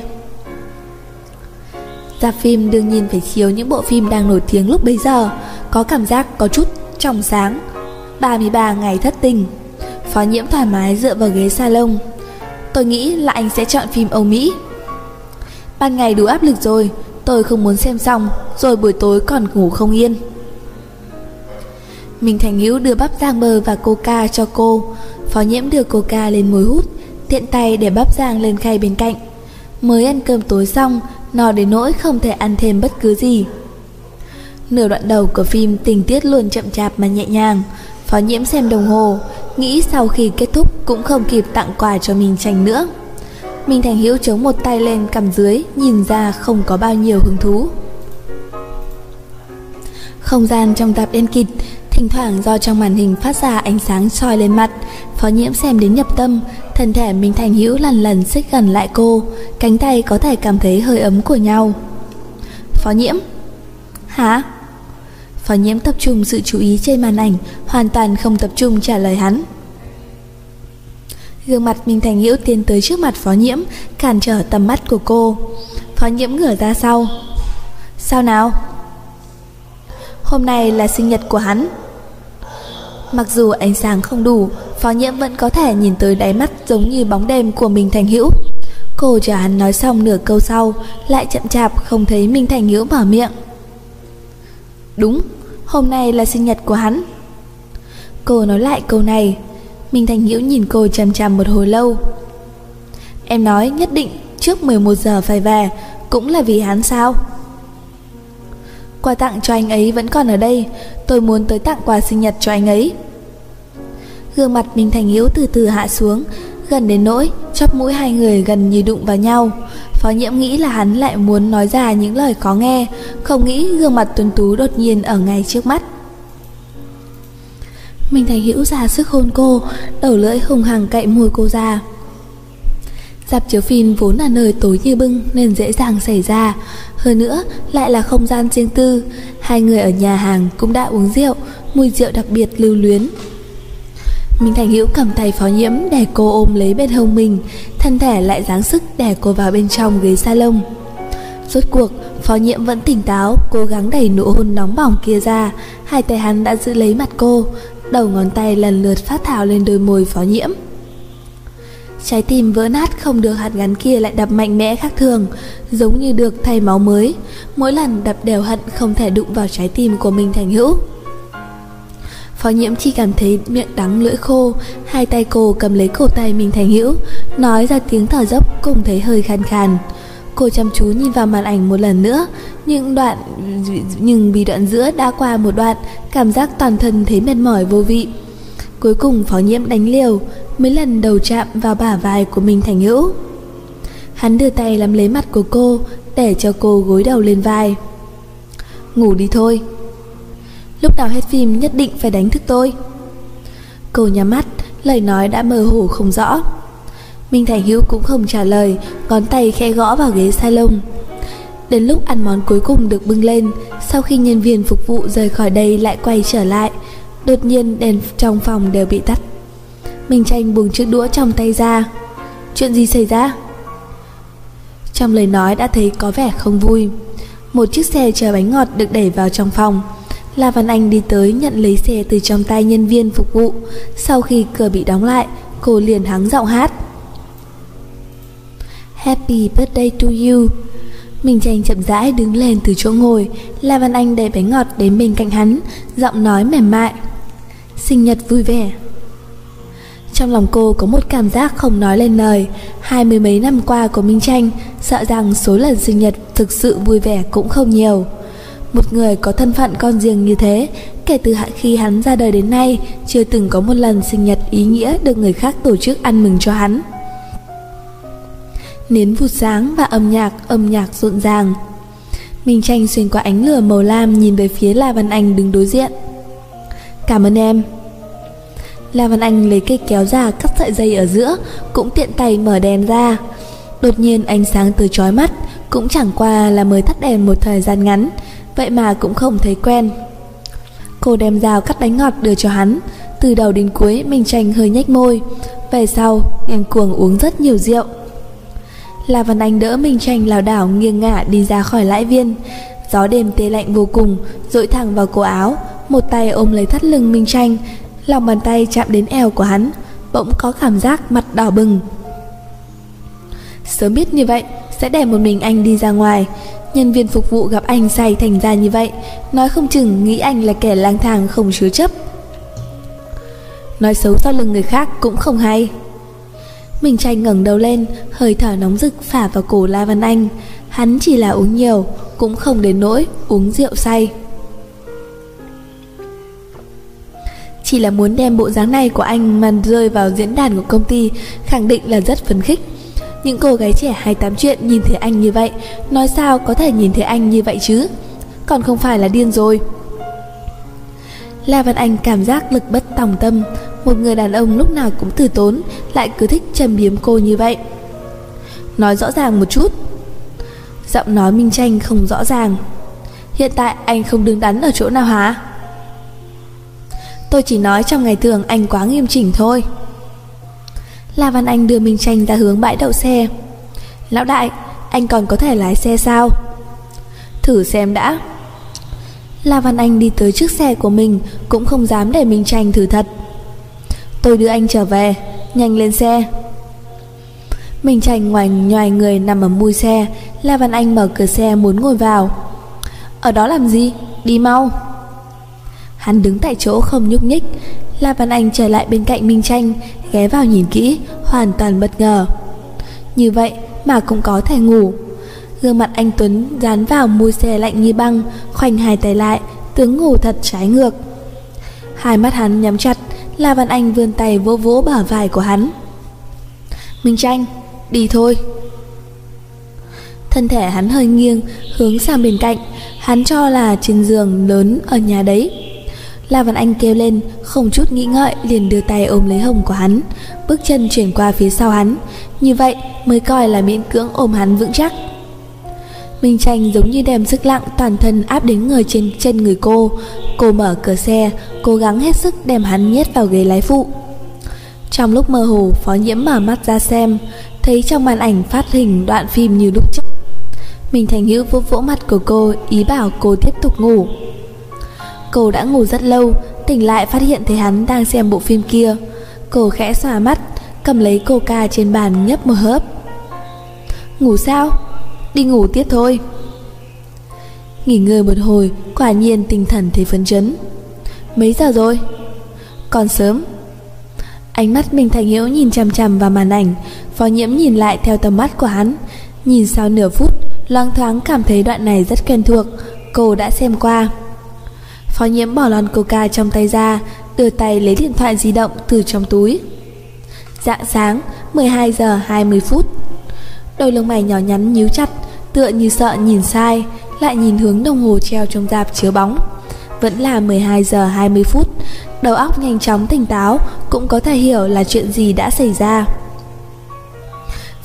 Rạp phim đương nhiên phải chiếu những bộ phim đang nổi tiếng lúc bấy giờ, có cảm giác có chút trong sáng. 33 ngày thất tình. Phó Nhiễm thoải mái dựa vào ghế salon. Tôi nghĩ là anh sẽ chọn phim Âu Mỹ. Ban ngày đủ áp lực rồi, tôi không muốn xem xong rồi buổi tối còn ngủ không yên. Minh Thành Hữu đưa bắp rang bơ và coca cho cô. Phó Nhiễm đưa coca lên môi hút, tiện tay để bắp rang lên khay bên cạnh. Mới ăn cơm tối xong, no đến nỗi không thể ăn thêm bất cứ gì. Nửa đoạn đầu của phim tình tiết luôn chậm chạp mà nhẹ nhàng. Phó Nhiễm xem đồng hồ, nghĩ sau khi kết thúc cũng không kịp tặng quà cho Minh Tranh nữa. Minh Thành Hữu chống một tay lên cằm dưới, nhìn ra không có bao nhiêu hứng thú. Không gian trong rạp đen kịt, thỉnh thoảng do trong màn hình phát ra ánh sáng soi lên mặt. Phó Nhiễm xem đến nhập tâm, thân thể Minh Thành Hữu lần lần xích gần lại cô, cánh tay có thể cảm thấy hơi ấm của nhau. Phó Nhiễm. Hả? Phó Nhiễm tập trung sự chú ý trên màn ảnh, hoàn toàn không tập trung trả lời hắn. Gương mặt Minh Thành Hữu tiến tới trước mặt Phó Nhiễm, cản trở tầm mắt của cô. Phó Nhiễm ngửa ra sau. Sao nào? Hôm nay là sinh nhật của hắn. Mặc dù ánh sáng không đủ, Phó Nhiễm vẫn có thể nhìn tới đáy mắt giống như bóng đêm của Minh Thành Hữu. Cô chờ hắn nói xong nửa câu sau, lại chậm chạp không thấy Minh Thành Hữu mở miệng. Đúng, hôm nay là sinh nhật của hắn. Cô nói lại câu này. Minh Thành Hữu nhìn cô chằm chằm một hồi lâu. Em nói nhất định trước 11 giờ phải về, cũng là vì hắn sao? Quà tặng cho anh ấy vẫn còn ở đây, tôi muốn tới tặng quà sinh nhật cho anh ấy. Gương mặt Minh Thành Hữu từ từ hạ xuống, gần đến nỗi chóp mũi hai người gần như đụng vào nhau. Phó Nhiễm nghĩ là hắn lại muốn nói ra những lời khó nghe, không nghĩ gương mặt tuấn tú đột nhiên ở ngay trước mắt. Minh Thành Hữu ra sức hôn cô, đầu lưỡi hung hăng cậy môi cô ra. Rạp chiếu phim vốn là nơi tối như bưng nên dễ dàng xảy ra, hơn nữa lại là không gian riêng tư. Hai người ở nhà hàng cũng đã uống rượu, mùi rượu đặc biệt lưu luyến. Minh Thành Hữu cầm tay Phó Nhiễm để cô ôm lấy bên hông mình, thân thể lại giáng sức đè cô vào bên trong ghế salon. Rốt cuộc Phó Nhiễm vẫn tỉnh táo, cố gắng đẩy nụ hôn nóng bỏng kia ra. Hai tay hắn đã giữ lấy mặt cô, đầu ngón tay lần lượt phát thảo lên đôi môi Phó Nhiễm. Trái tim vỡ nát không được hạt gắn kia lại đập mạnh mẽ khác thường, giống như được thay máu mới. Mỗi lần đập đều hận không thể đụng vào trái tim của Minh Thành Hữu. Phó Nhiễm chỉ cảm thấy miệng đắng lưỡi khô. Hai tay cô cầm lấy cổ tay Minh Thành Hữu, nói ra tiếng thở dốc cùng thấy hơi khàn khàn. Cô chăm chú nhìn vào màn ảnh một lần nữa, nhưng vì đoạn giữa đã qua một đoạn, cảm giác toàn thân thấy mệt mỏi vô vị. Cuối cùng Phó Nhiễm đánh liều, mấy lần đầu chạm vào bả vai của Minh Thành Hữu. Hắn đưa tay nắm lấy mặt của cô, để cho cô gối đầu lên vai. Ngủ đi thôi. Lúc nào hết phim nhất định phải đánh thức tôi. Cô nhắm mắt, lời nói đã mơ hồ không rõ. Minh Thành Hữu cũng không trả lời, ngón tay khẽ gõ vào ghế salon. Đến lúc ăn món cuối cùng được bưng lên, sau khi nhân viên phục vụ rời khỏi đây lại quay trở lại, đột nhiên đèn trong phòng đều bị tắt. Minh Tranh buông chiếc đũa trong tay ra. Chuyện gì xảy ra? Trong lời nói đã thấy có vẻ không vui. Một chiếc xe chở bánh ngọt được đẩy vào trong phòng. La Văn Anh đi tới nhận lấy xe từ trong tay nhân viên phục vụ. Sau khi cửa bị đóng lại, cô liền hắng giọng hát Happy birthday to you. Minh Tranh chậm rãi đứng lên từ chỗ ngồi. La Văn Anh đẩy bánh ngọt đến bên cạnh hắn, giọng nói mềm mại sinh nhật vui vẻ. Trong lòng cô có một cảm giác không nói lên lời. 20 mấy năm qua của Minh Tranh, sợ rằng số lần sinh nhật thực sự vui vẻ cũng không nhiều. Một người có thân phận con riêng như thế, kể từ khi hắn ra đời đến nay, chưa từng có một lần sinh nhật ý nghĩa được người khác tổ chức ăn mừng cho hắn. Nến vụt sáng và âm nhạc rộn ràng. Minh Tranh xuyên qua ánh lửa màu lam nhìn về phía La Văn Anh đứng đối diện. Cảm ơn em. La Văn Anh lấy cây kéo ra cắt sợi dây ở giữa, cũng tiện tay mở đèn ra. Đột nhiên ánh sáng từ chói mắt, cũng chẳng qua là mới tắt đèn một thời gian ngắn, vậy mà cũng không thấy quen. Cô đem dao cắt bánh ngọt đưa cho hắn. Từ đầu đến cuối Minh Tranh hơi nhếch môi. Về sau điên cuồng uống rất nhiều rượu. La Văn Anh đỡ Minh Tranh lảo đảo nghiêng ngả đi ra khỏi lãi viên. Gió đêm tê lạnh vô cùng dội thẳng vào cổ áo. Một tay ôm lấy thắt lưng Minh Tranh, lòng bàn tay chạm đến eo của hắn, bỗng có cảm giác mặt đỏ bừng. Sớm biết như vậy sẽ để một mình anh đi ra ngoài. Nhân viên phục vụ gặp anh say thành ra như vậy, nói không chừng nghĩ anh là kẻ lang thang không chứa chấp. Nói xấu sau lưng người khác cũng không hay. Minh Tranh ngẩng đầu lên, hơi thở nóng rực phả vào cổ La Văn Anh. Hắn chỉ là uống nhiều, cũng không đến nỗi uống rượu say. Chỉ là muốn đem bộ dáng này của anh mà rơi vào diễn đàn của công ty, khẳng định là rất phấn khích. Những cô gái trẻ hay tám chuyện nhìn thấy anh như vậy, nói sao có thể nhìn thấy anh như vậy chứ? Còn không phải là điên rồi. La Văn Anh cảm giác lực bất tòng tâm. Một người đàn ông lúc nào cũng từ tốn, lại cứ thích châm biếm cô như vậy. Nói rõ ràng một chút. Giọng nói Minh Tranh không rõ ràng. Hiện tại anh không đứng đắn ở chỗ nào hả? Tôi chỉ nói trong ngày thường anh quá nghiêm chỉnh thôi. La Văn Anh đưa Minh Tranh ra hướng bãi đậu xe. Lão đại, anh còn có thể lái xe sao? Thử xem đã. La Văn Anh đi tới trước xe của mình, cũng không dám để Minh Tranh thử thật. Tôi đưa anh trở về, nhanh lên xe. Minh Tranh ngoảnh người nằm ở mui xe. La Văn Anh mở cửa xe muốn ngồi vào. Ở đó làm gì? Đi mau. Hắn đứng tại chỗ không nhúc nhích. La Văn Anh trở lại bên cạnh Minh Tranh, ghé vào nhìn kỹ, hoàn toàn bất ngờ. Như vậy mà cũng có thể ngủ. Gương mặt anh Tuấn dán vào mui xe lạnh như băng, khoanh hai tay lại, tướng ngủ thật trái ngược. Hai mắt hắn nhắm chặt. La Văn Anh vươn tay vỗ vỗ bả vai của hắn. Minh Tranh, đi thôi. Thân thể hắn hơi nghiêng, hướng sang bên cạnh. Hắn cho là trên giường lớn ở nhà đấy. La Văn Anh kêu lên, không chút nghĩ ngợi liền đưa tay ôm lấy hông của hắn, bước chân chuyển qua phía sau hắn. Như vậy mới coi là miễn cưỡng ôm hắn vững chắc. Minh Tranh giống như đem sức nặng toàn thân áp đến người trên chân người cô. Cô mở cửa xe, cố gắng hết sức đem hắn nhét vào ghế lái phụ. Trong lúc mơ hồ, Phó Nhiễm mở mắt ra xem, thấy trong màn ảnh phát hình đoạn phim như lúc trước. Mình Thành Hữu vỗ vỗ mặt của cô, ý bảo cô tiếp tục ngủ. Cô đã ngủ rất lâu, tỉnh lại phát hiện thấy hắn đang xem bộ phim kia. Cô khẽ xòa mắt, cầm lấy coca trên bàn nhấp một hớp. Ngủ sao? Đi ngủ tiếp thôi. Nghỉ ngơi một hồi, quả nhiên tinh thần thấy phấn chấn. Mấy giờ rồi? Còn sớm. Ánh mắt Minh Thành Hữu nhìn chằm chằm vào màn ảnh. Phó Nhiễm nhìn lại theo tầm mắt của hắn. Nhìn sau nửa phút, loáng thoáng cảm thấy đoạn này rất quen thuộc. Cô đã xem qua. Phó Nhiễm bỏ lon coca trong tay ra, đưa tay lấy điện thoại di động từ trong túi. Rạng sáng 12 giờ 20 phút. Đôi lông mày nhỏ nhắn nhíu chặt, tựa như sợ nhìn sai, lại nhìn hướng đồng hồ treo trong rạp chiếu bóng. Vẫn là 12 giờ 20 phút. Đầu óc nhanh chóng tỉnh táo, cũng có thể hiểu là chuyện gì đã xảy ra.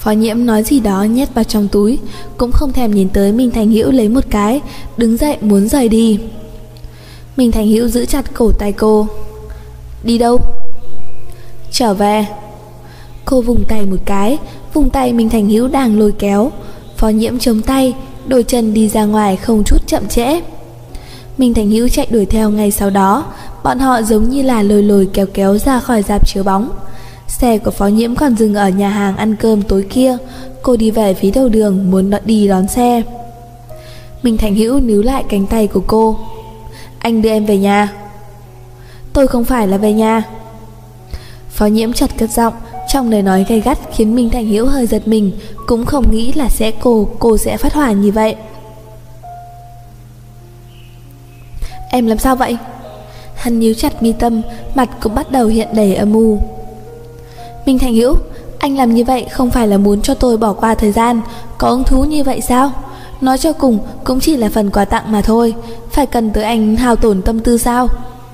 Phó Nhiễm nói gì đó nhét vào trong túi, cũng không thèm nhìn tới Minh Thành Hữu lấy một cái, đứng dậy muốn rời đi. Minh Thành Hữu giữ chặt cổ tay cô. Đi đâu? Trở về. Cô vùng tay một cái, vùng tay Minh Thành Hữu đang lôi kéo. Phó Nhiễm chống tay, đôi chân đi ra ngoài không chút chậm trễ. Minh Thành Hữu chạy đuổi theo ngay sau đó. Bọn họ giống như là lôi lôi kéo kéo ra khỏi rạp chiếu bóng. Xe của Phó Nhiễm còn dừng ở nhà hàng ăn cơm tối kia. Cô đi về phía đầu đường muốn đi đón xe. Minh Thành Hữu níu lại cánh tay của cô. Anh đưa em về nhà. Tôi không phải là về nhà. Phó Nhiễm chợt cất giọng, trong lời nói gay gắt khiến Minh Thành Hữu hơi giật mình, cũng không nghĩ là cô sẽ phát hỏa như vậy. Em làm sao vậy? Hắn nhíu chặt mi tâm, mặt cũng bắt đầu hiện đầy âm u. Minh Thành Hữu, anh làm như vậy không phải là muốn cho tôi bỏ qua thời gian, có hứng thú như vậy sao? Nói cho cùng cũng chỉ là phần quà tặng mà thôi, phải cần tới anh hao tổn tâm tư sao?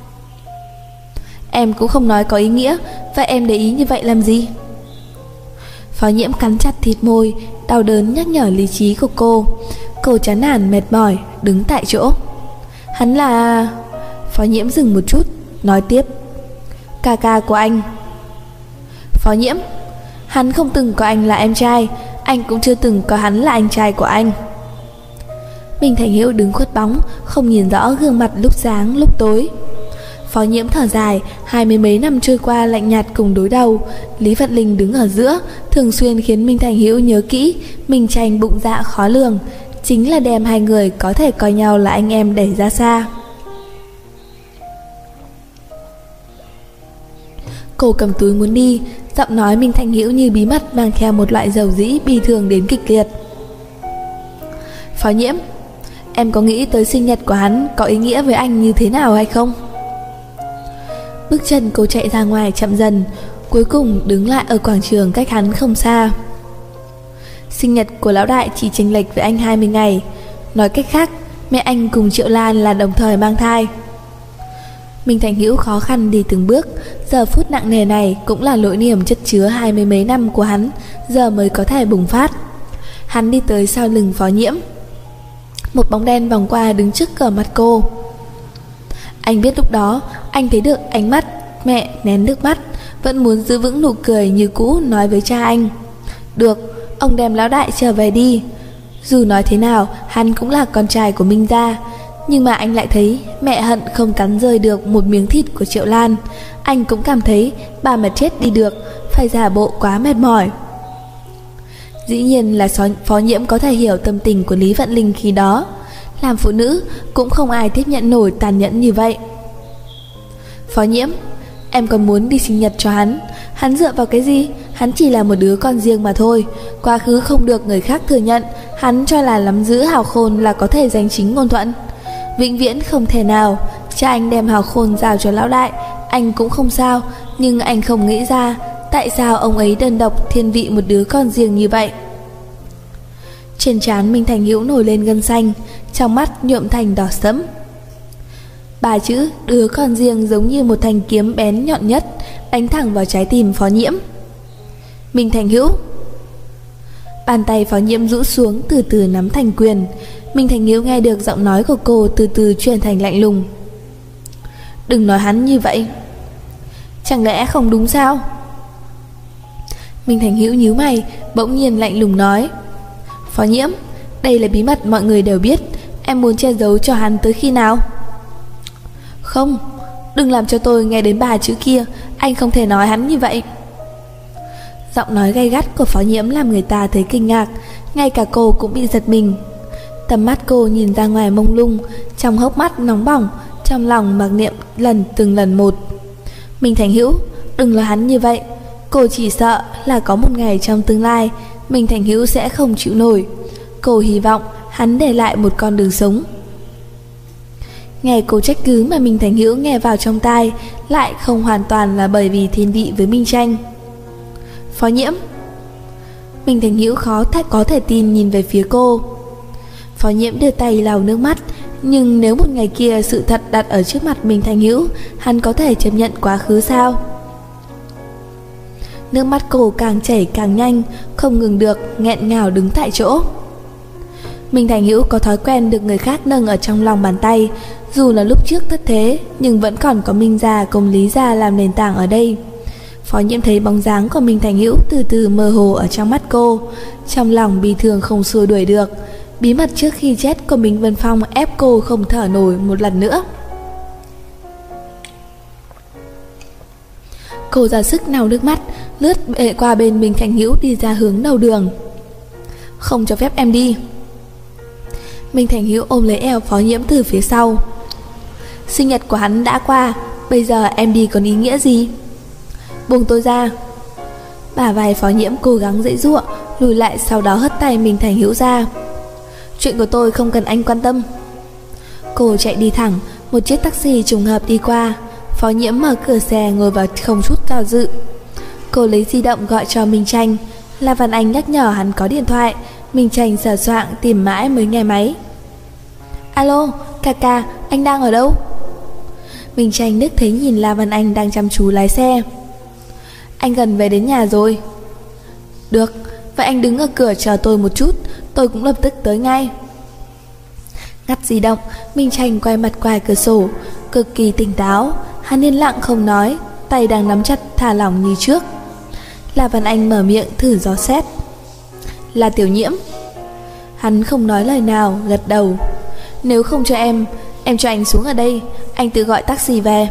Em cũng không nói có ý nghĩa, vậy em để ý như vậy làm gì? Phó Nhiễm cắn chặt thịt môi, đau đớn nhắc nhở lý trí của cô. Cô chán nản mệt mỏi, đứng tại chỗ. Hắn là... Phó Nhiễm dừng một chút, nói tiếp. Ca ca của anh. Phó Nhiễm, hắn không từng coi anh là em trai, anh cũng chưa từng coi hắn là anh trai của anh. Minh Thành Hữu đứng khuất bóng, không nhìn rõ gương mặt lúc sáng lúc tối. Phó Nhiễm thở dài, 20 mấy năm trôi qua lạnh nhạt cùng đối đầu. Lý Vận Linh đứng ở giữa, thường xuyên khiến Minh Thành Hữu nhớ kỹ mình tranh bụng dạ khó lường, chính là đem hai người có thể coi nhau là anh em đẩy ra xa. Cô cầm túi muốn đi, giọng nói Minh Thành Hữu như bí mật mang theo một loại dầu dĩ bi thương đến kịch liệt. Phó Nhiễm, em có nghĩ tới sinh nhật của hắn có ý nghĩa với anh như thế nào hay không? Bước chân cô chạy ra ngoài chậm dần, cuối cùng đứng lại ở quảng trường cách hắn không xa. Sinh nhật của lão đại chỉ chênh lệch với anh 20 ngày. Nói cách khác, mẹ anh cùng Triệu Lan là đồng thời mang thai. Minh Thành Hữu khó khăn đi từng bước. Giờ phút nặng nề này cũng là nỗi niềm chất chứa 20 mấy năm của hắn, giờ mới có thể bùng phát. Hắn đi tới sau lưng Phó Nhiễm. Một bóng đen vòng qua đứng trước cửa mặt cô. Anh biết lúc đó anh thấy được ánh mắt mẹ nén nước mắt, vẫn muốn giữ vững nụ cười như cũ, nói với cha anh. Được, ông đem lão đại trở về đi. Dù nói thế nào hắn cũng là con trai của Minh gia, nhưng mà anh lại thấy mẹ hận không cắn rơi được một miếng thịt của Triệu Lan. Anh cũng cảm thấy bà mà chết đi được, phải giả bộ quá mệt mỏi. Dĩ nhiên là Phó Nhiễm có thể hiểu tâm tình của Lý Vận Linh khi đó. Làm phụ nữ cũng không ai tiếp nhận nổi tàn nhẫn như vậy. Phó Nhiễm, em còn muốn đi sinh nhật cho hắn. Hắn dựa vào cái gì? Hắn chỉ là một đứa con riêng mà thôi. Quá khứ không được người khác thừa nhận, hắn cho là nắm giữ hào khôn là có thể giành chính ngôn thuận. Vĩnh viễn không thể nào. Cha anh đem hào khôn giao cho lão đại, anh cũng không sao. Nhưng anh không nghĩ ra tại sao ông ấy đơn độc thiên vị một đứa con riêng như vậy. Trên trán Minh Thành Hữu nổi lên gân xanh, trong mắt nhuộm thành đỏ sẫm. Ba chữ đứa con riêng giống như một thanh kiếm bén nhọn nhất, đánh thẳng vào trái tim Phó Nhiễm. Minh Thành Hữu. Bàn tay Phó Nhiễm rũ xuống, từ từ nắm thành quyền. Minh Thành Hữu nghe được giọng nói của cô từ từ chuyển thành lạnh lùng. Đừng nói hắn như vậy. Chẳng lẽ không đúng sao? Minh Thành Hữu nhíu mày, bỗng nhiên lạnh lùng nói. Phó Nhiễm, đây là bí mật mọi người đều biết, em muốn che giấu cho hắn tới khi nào? Không, đừng làm cho tôi nghe đến ba chữ kia, anh không thể nói hắn như vậy. Giọng nói gay gắt của Phó Nhiễm làm người ta thấy kinh ngạc, ngay cả cô cũng bị giật mình. Tầm mắt cô nhìn ra ngoài mông lung, trong hốc mắt nóng bỏng, trong lòng mặc niệm từng lần một. Minh Thành Hữu, đừng nói hắn như vậy. Cô chỉ sợ là có một ngày trong tương lai Minh Thành Hữu sẽ không chịu nổi. Cô hy vọng hắn để lại một con đường sống. Nghe cô trách cứ mà Minh Thành Hữu nghe vào trong tai lại không hoàn toàn là bởi vì thiên vị với Minh Tranh. Phó Nhiễm. Minh Thành Hữu có thể tin nhìn về phía cô. Phó Nhiễm đưa tay lau nước mắt. Nhưng nếu một ngày kia sự thật đặt ở trước mặt Minh Thành Hữu, hắn có thể chấp nhận quá khứ sao? nước mắt cô càng chảy càng nhanh, không ngừng được, nghẹn ngào đứng tại chỗ. Minh Thành Hữu có thói quen được người khác nâng ở trong lòng bàn tay, dù là lúc trước thất thế, nhưng vẫn còn có Minh gia cùng Lý gia làm nền tảng ở đây. Phó Nhiễm thấy bóng dáng của Minh Thành Hữu từ từ mơ hồ ở trong mắt cô, trong lòng bi thương không xua đuổi được. Bí mật trước khi chết của Minh Vân Phong ép cô không thở nổi một lần nữa. Cô ra sức lau nước mắt, lướt qua bên Minh Thành Hữu đi ra hướng đầu đường. Không cho phép em đi. Minh Thành Hữu ôm lấy eo Phó Nhiễm từ phía sau. Sinh nhật của hắn đã qua, bây giờ em đi còn ý nghĩa gì? Buông tôi ra. Bả vai Phó Nhiễm cố gắng giãy giụa, lùi lại, sau đó hất tay Minh Thành Hữu ra. Chuyện của tôi không cần anh quan tâm. Cô chạy đi thẳng, một chiếc taxi trùng hợp đi qua. Phó Nhiễm mở cửa xe ngồi vào không chút do dự. Cô lấy di động gọi cho Minh Tranh. La Văn Anh nhắc nhở hắn có điện thoại. Minh Tranh sờ soạng tìm mãi mới nghe máy. Alo, ca, anh đang ở đâu? Minh Tranh nước thấy nhìn La Văn Anh đang chăm chú lái xe. Anh gần về đến nhà rồi. Được, vậy anh đứng ở cửa chờ tôi một chút, tôi cũng lập tức tới ngay. Ngắt di động, Minh Tranh quay mặt ngoài cửa sổ, cực kỳ tỉnh táo. Hắn yên lặng không nói, tay đang nắm chặt thả lỏng như trước. La Văn Anh mở miệng thử dò xét. Là Tiểu Nhiễm. Hắn không nói lời nào, gật đầu. Nếu không cho em cho anh xuống ở đây, anh tự gọi taxi về.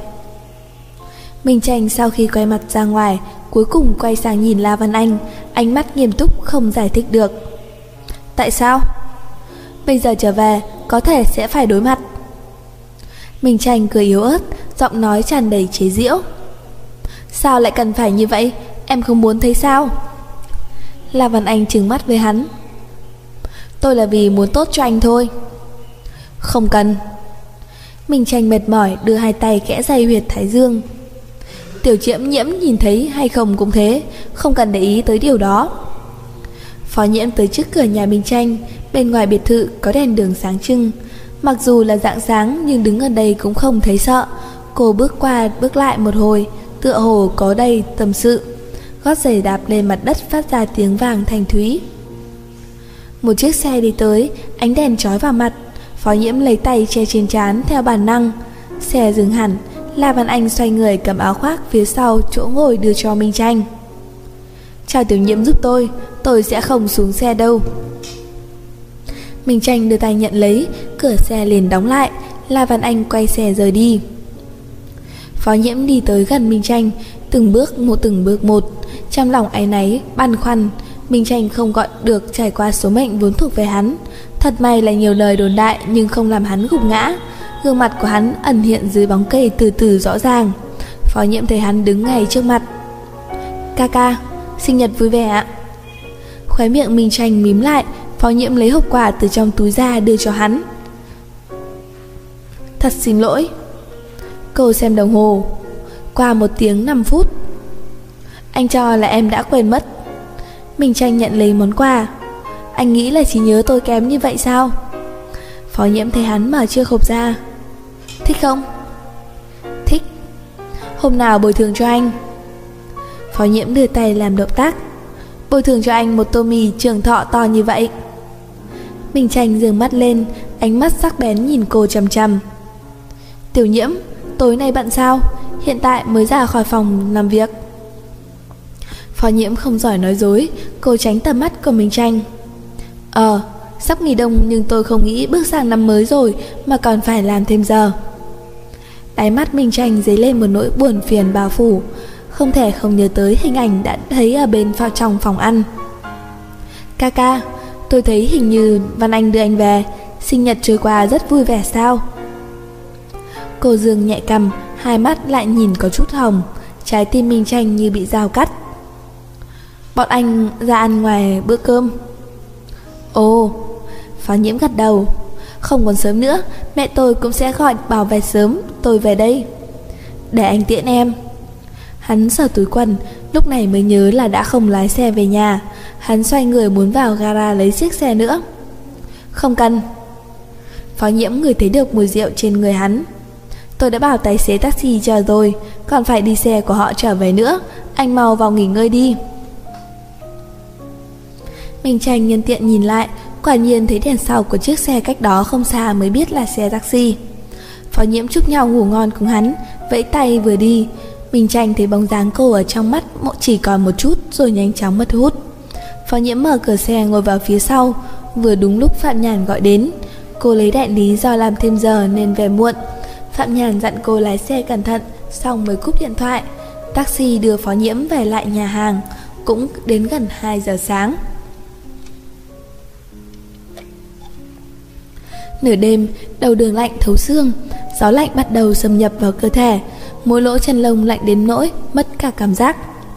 Minh Tranh sau khi quay mặt ra ngoài, cuối cùng quay sang nhìn La Văn Anh, ánh mắt nghiêm túc không giải thích được. Tại sao? Bây giờ trở về, có thể sẽ phải đối mặt. Minh Tranh cười yếu ớt, giọng nói tràn đầy chế giễu. Sao lại cần phải như vậy? Em không muốn thấy sao? La Văn Anh trừng mắt với hắn. Tôi là vì muốn tốt cho anh thôi. Không cần. Minh Tranh mệt mỏi đưa hai tay kẽ dây huyệt thái dương. Tiểu Nhiễm nhìn thấy hay không cũng thế, không cần để ý tới điều đó. Phó Nhiễm tới trước cửa nhà Minh Tranh. Bên ngoài biệt thự có đèn đường sáng trưng. Mặc dù là rạng sáng nhưng đứng ở đây cũng không thấy sợ. Cô bước qua bước lại một hồi, tựa hồ có đầy tâm sự. Gót giày đạp lên mặt đất phát ra tiếng vàng thanh thúy. Một chiếc xe đi tới, ánh đèn chói vào mặt. Phó Nhiễm lấy tay che trên trán theo bản năng. Xe dừng hẳn. La Văn Anh xoay người cầm áo khoác phía sau chỗ ngồi đưa cho Minh Tranh. Chào Tiểu Nhiễm giúp tôi sẽ không xuống xe đâu. Minh Tranh đưa tay nhận lấy, cửa xe liền đóng lại. La Văn Anh quay xe rời đi. Phó Nhiễm đi tới gần Minh Tranh, từng bước một, trong lòng áy náy, băn khoăn. Minh Tranh không gọi được trải qua số mệnh vốn thuộc về hắn. Thật may là nhiều lời đồn đại nhưng không làm hắn gục ngã. Gương mặt của hắn ẩn hiện dưới bóng cây từ từ rõ ràng. Phó Nhiễm thấy hắn đứng ngay trước mặt. Ca, sinh nhật vui vẻ ạ. Khóe miệng Minh Tranh mím lại. Phó Nhiễm lấy hộp quà từ trong túi ra đưa cho hắn. Thật xin lỗi. Cô xem đồng hồ. Qua 1 tiếng 5 phút. Anh cho là em đã quên mất. Minh Tranh nhận lấy món quà. Anh nghĩ là trí nhớ tôi kém như vậy sao? Phó Nhiễm thấy hắn mở chiếc hộp ra. Thích không? Thích. Hôm nào bồi thường cho anh? Phó Nhiễm đưa tay làm động tác. Bồi thường cho anh một tô mì trường thọ to như vậy. Minh Tranh giương mắt lên, ánh mắt sắc bén nhìn cô chằm chằm. Tiểu Nhiễm, tối nay bận sao? Hiện tại mới ra khỏi phòng làm việc. Phó Nhiễm không giỏi nói dối, cô tránh tầm mắt của Minh Tranh. Sắp nghỉ đông nhưng tôi không nghĩ bước sang năm mới rồi mà còn phải làm thêm giờ. Đáy mắt Minh Tranh dấy lên một nỗi buồn phiền bao phủ. Không thể không nhớ tới hình ảnh đã thấy ở bên trong phòng ăn. Ca, tôi thấy hình như Văn Anh đưa anh về. Sinh nhật trôi qua rất vui vẻ sao? Cô dương nhẹ cằm, hai mắt lại nhìn có chút hồng. Trái tim Minh Tranh như bị dao cắt. Bọn anh ra ăn ngoài bữa cơm. Ồ. Phó Nhiễm gật đầu. Không còn sớm nữa, mẹ tôi cũng sẽ gọi bảo về sớm. Tôi về đây. Để anh tiễn em. Hắn sờ túi quần, lúc này mới nhớ là đã không lái xe về nhà. Hắn xoay người muốn vào gara lấy chiếc xe nữa. Không cần. Phó Nhiễm ngửi thấy được mùi rượu trên người hắn. Tôi đã bảo tài xế taxi chờ rồi, còn phải đi xe của họ trở về nữa. Anh mau vào nghỉ ngơi đi. Minh Tranh nhân tiện nhìn lại, quả nhiên thấy đèn sau của chiếc xe cách đó không xa mới biết là xe taxi. Phó Nhiễm chúc nhau ngủ ngon cùng hắn, vẫy tay vừa đi. Minh Tranh thấy bóng dáng cô ở trong mắt chỉ còn một chút rồi nhanh chóng mất hút. Phó Nhiễm mở cửa xe ngồi vào phía sau, vừa đúng lúc Phạm Nhàn gọi đến. Cô lấy đại lý do làm thêm giờ nên về muộn. Phạm Nhàn dặn cô lái xe cẩn thận, xong mới cúp điện thoại. Taxi đưa Phó Nhiễm về lại nhà hàng, cũng đến gần 2 giờ sáng. Nửa đêm, đầu đường lạnh thấu xương, gió lạnh bắt đầu xâm nhập vào cơ thể, mỗi lỗ chân lông lạnh đến nỗi mất cả cảm giác.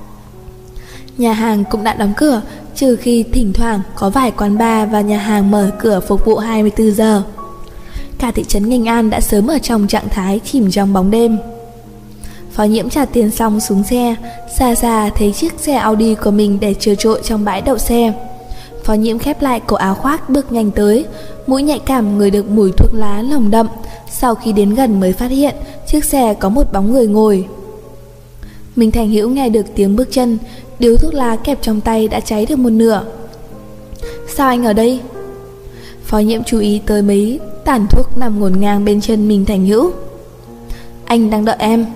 Nhà hàng cũng đã đóng cửa, trừ khi thỉnh thoảng có vài quán bar và nhà hàng mở cửa phục vụ 24 giờ. Cả thị trấn Nghênh An đã sớm ở trong trạng thái chìm trong bóng đêm. Phó Nhiễm trả tiền xong xuống xe, xa xa thấy chiếc xe Audi của mình để chừa trội trong bãi đậu xe. Phó Nhiễm khép lại cổ áo khoác bước nhanh tới, mũi nhạy cảm ngửi được mùi thuốc lá nồng đậm. Sau khi đến gần mới phát hiện chiếc xe có một bóng người ngồi. Minh Thành Hữu nghe được tiếng bước chân, điếu thuốc lá kẹp trong tay đã cháy được một nửa. Sao anh ở đây? Phó Nhiễm chú ý tới mấy tàn thuốc nằm ngổn ngang bên chân Minh Thành Hữu. Anh đang đợi em.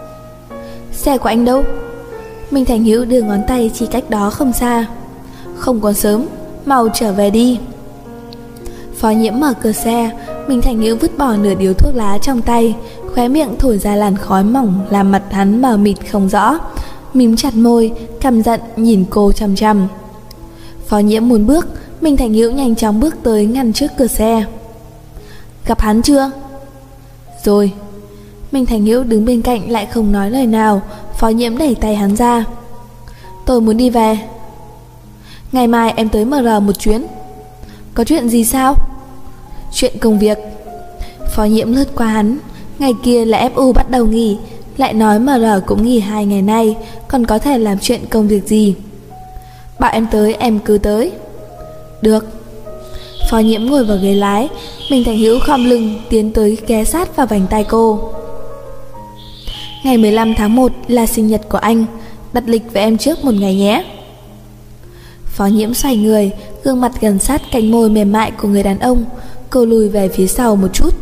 Xe của anh đâu? Minh Thành Hữu đưa ngón tay chỉ cách đó không xa. Không còn sớm, mau trở về đi. Phó Nhiễm mở cửa xe, Minh Thành Hữu vứt bỏ nửa điếu thuốc lá trong tay, khóe miệng thổi ra làn khói mỏng làm mặt hắn mờ mịt không rõ. Mím chặt môi, căm giận nhìn cô chằm chằm. Phó Nhiễm muốn bước, Minh Thành Hữu nhanh chóng bước tới ngăn trước cửa xe. Gặp hắn chưa? Rồi. Minh Thành Hữu đứng bên cạnh lại không nói lời nào. Phó Nhiễm đẩy tay hắn ra. Tôi muốn đi về. Ngày mai em tới MR một chuyến. Có chuyện gì sao? Chuyện công việc. Phó Nhiễm lướt qua hắn. Ngày kia là FU bắt đầu nghỉ, lại nói MR cũng nghỉ 2 ngày nay, còn có thể làm chuyện công việc gì? Bảo em tới em cứ tới. Được. Phó Nhiễm ngồi vào ghế lái, Minh Thành Hữu khom lưng tiến tới ghé sát vào vành tay cô. Ngày 15 tháng 1 là sinh nhật của anh, đặt lịch với em trước 1 ngày nhé. Phó Nhiễm xoay người, gương mặt gần sát cánh môi mềm mại của người đàn ông. Cô lùi về phía sau một chút.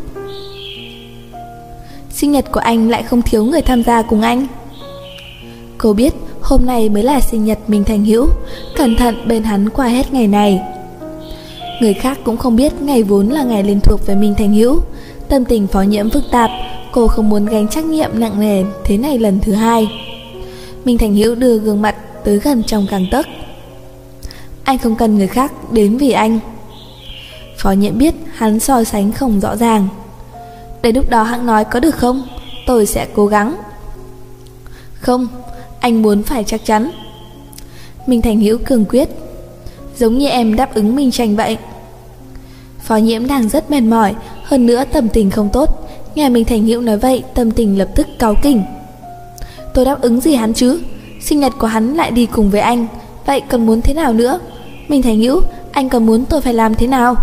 Sinh nhật của anh lại không thiếu người tham gia cùng anh. Cô biết hôm nay mới là sinh nhật Minh Thành Hữu, cẩn thận bên hắn qua hết ngày này. Người khác cũng không biết ngày vốn là ngày liên thuộc với Minh Thành Hữu. Tâm tình Phó Nhiễm phức tạp, cô không muốn gánh trách nhiệm nặng nề thế này lần thứ 2. Minh Thành Hữu đưa gương mặt tới gần trong gang tấc. Anh không cần người khác đến vì anh. Phó Nhiễm biết hắn so sánh không rõ ràng. Đến lúc đó hãng nói có được không? Tôi sẽ cố gắng. Không, anh muốn phải chắc chắn. Minh Thành Hữu cường quyết. Giống như em đáp ứng Minh Tranh vậy. Phó Nhiễm đang rất mệt mỏi, hơn nữa tâm tình không tốt. Nghe Minh Thành Hữu nói vậy, tâm tình lập tức cáu kỉnh. Tôi đáp ứng gì hắn chứ? Sinh nhật của hắn lại đi cùng với anh, vậy còn muốn thế nào nữa? Minh Thành Hữu, anh còn muốn tôi phải làm thế nào?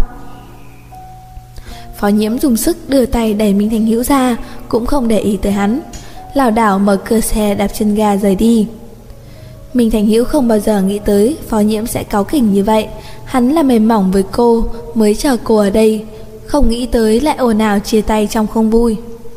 Phó Nhiễm dùng sức đưa tay đẩy Minh Thành Hữu ra, cũng không để ý tới hắn, lảo đảo mở cửa xe đạp chân ga rời đi. Minh Thành Hữu không bao giờ nghĩ tới Phó Nhiễm sẽ cáu kỉnh như vậy. Hắn là mềm mỏng với cô mới chờ cô ở đây, không nghĩ tới lại ồn ào chia tay trong không vui.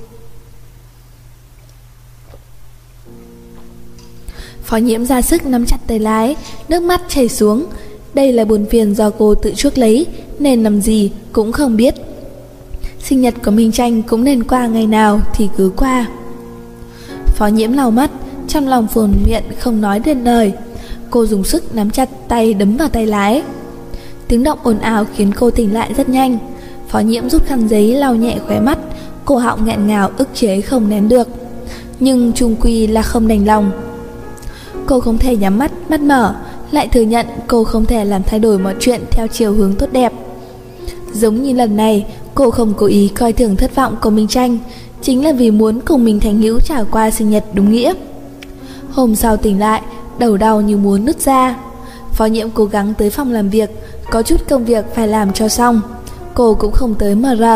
Phó Nhiễm ra sức nắm chặt tay lái, nước mắt chảy xuống. Đây là buồn phiền do cô tự chuốc lấy, nên làm gì cũng không biết. Sinh nhật của Minh Tranh cũng nên qua ngày nào thì cứ qua. Phó Nhiễm lau mắt, trong lòng phồn miệng không nói đến lời. Cô dùng sức nắm chặt tay đấm vào tay lái. Tiếng động ồn ào khiến cô tỉnh lại rất nhanh. Phó Nhiễm rút khăn giấy lau nhẹ khóe mắt, cổ họng nghẹn ngào ức chế không nén được, nhưng chung quy là không đành lòng. Cô không thể nhắm mắt mở, lại thừa nhận cô không thể làm thay đổi mọi chuyện theo chiều hướng tốt đẹp. Giống như lần này, cô không cố ý coi thường thất vọng của Minh Tranh, chính là vì muốn cùng Minh Thành Hữu trải qua sinh nhật đúng nghĩa. Hôm sau tỉnh lại, đầu đau như muốn nứt ra. Phó Nhiễm cố gắng tới phòng làm việc, có chút công việc phải làm cho xong. Cô cũng không tới MR,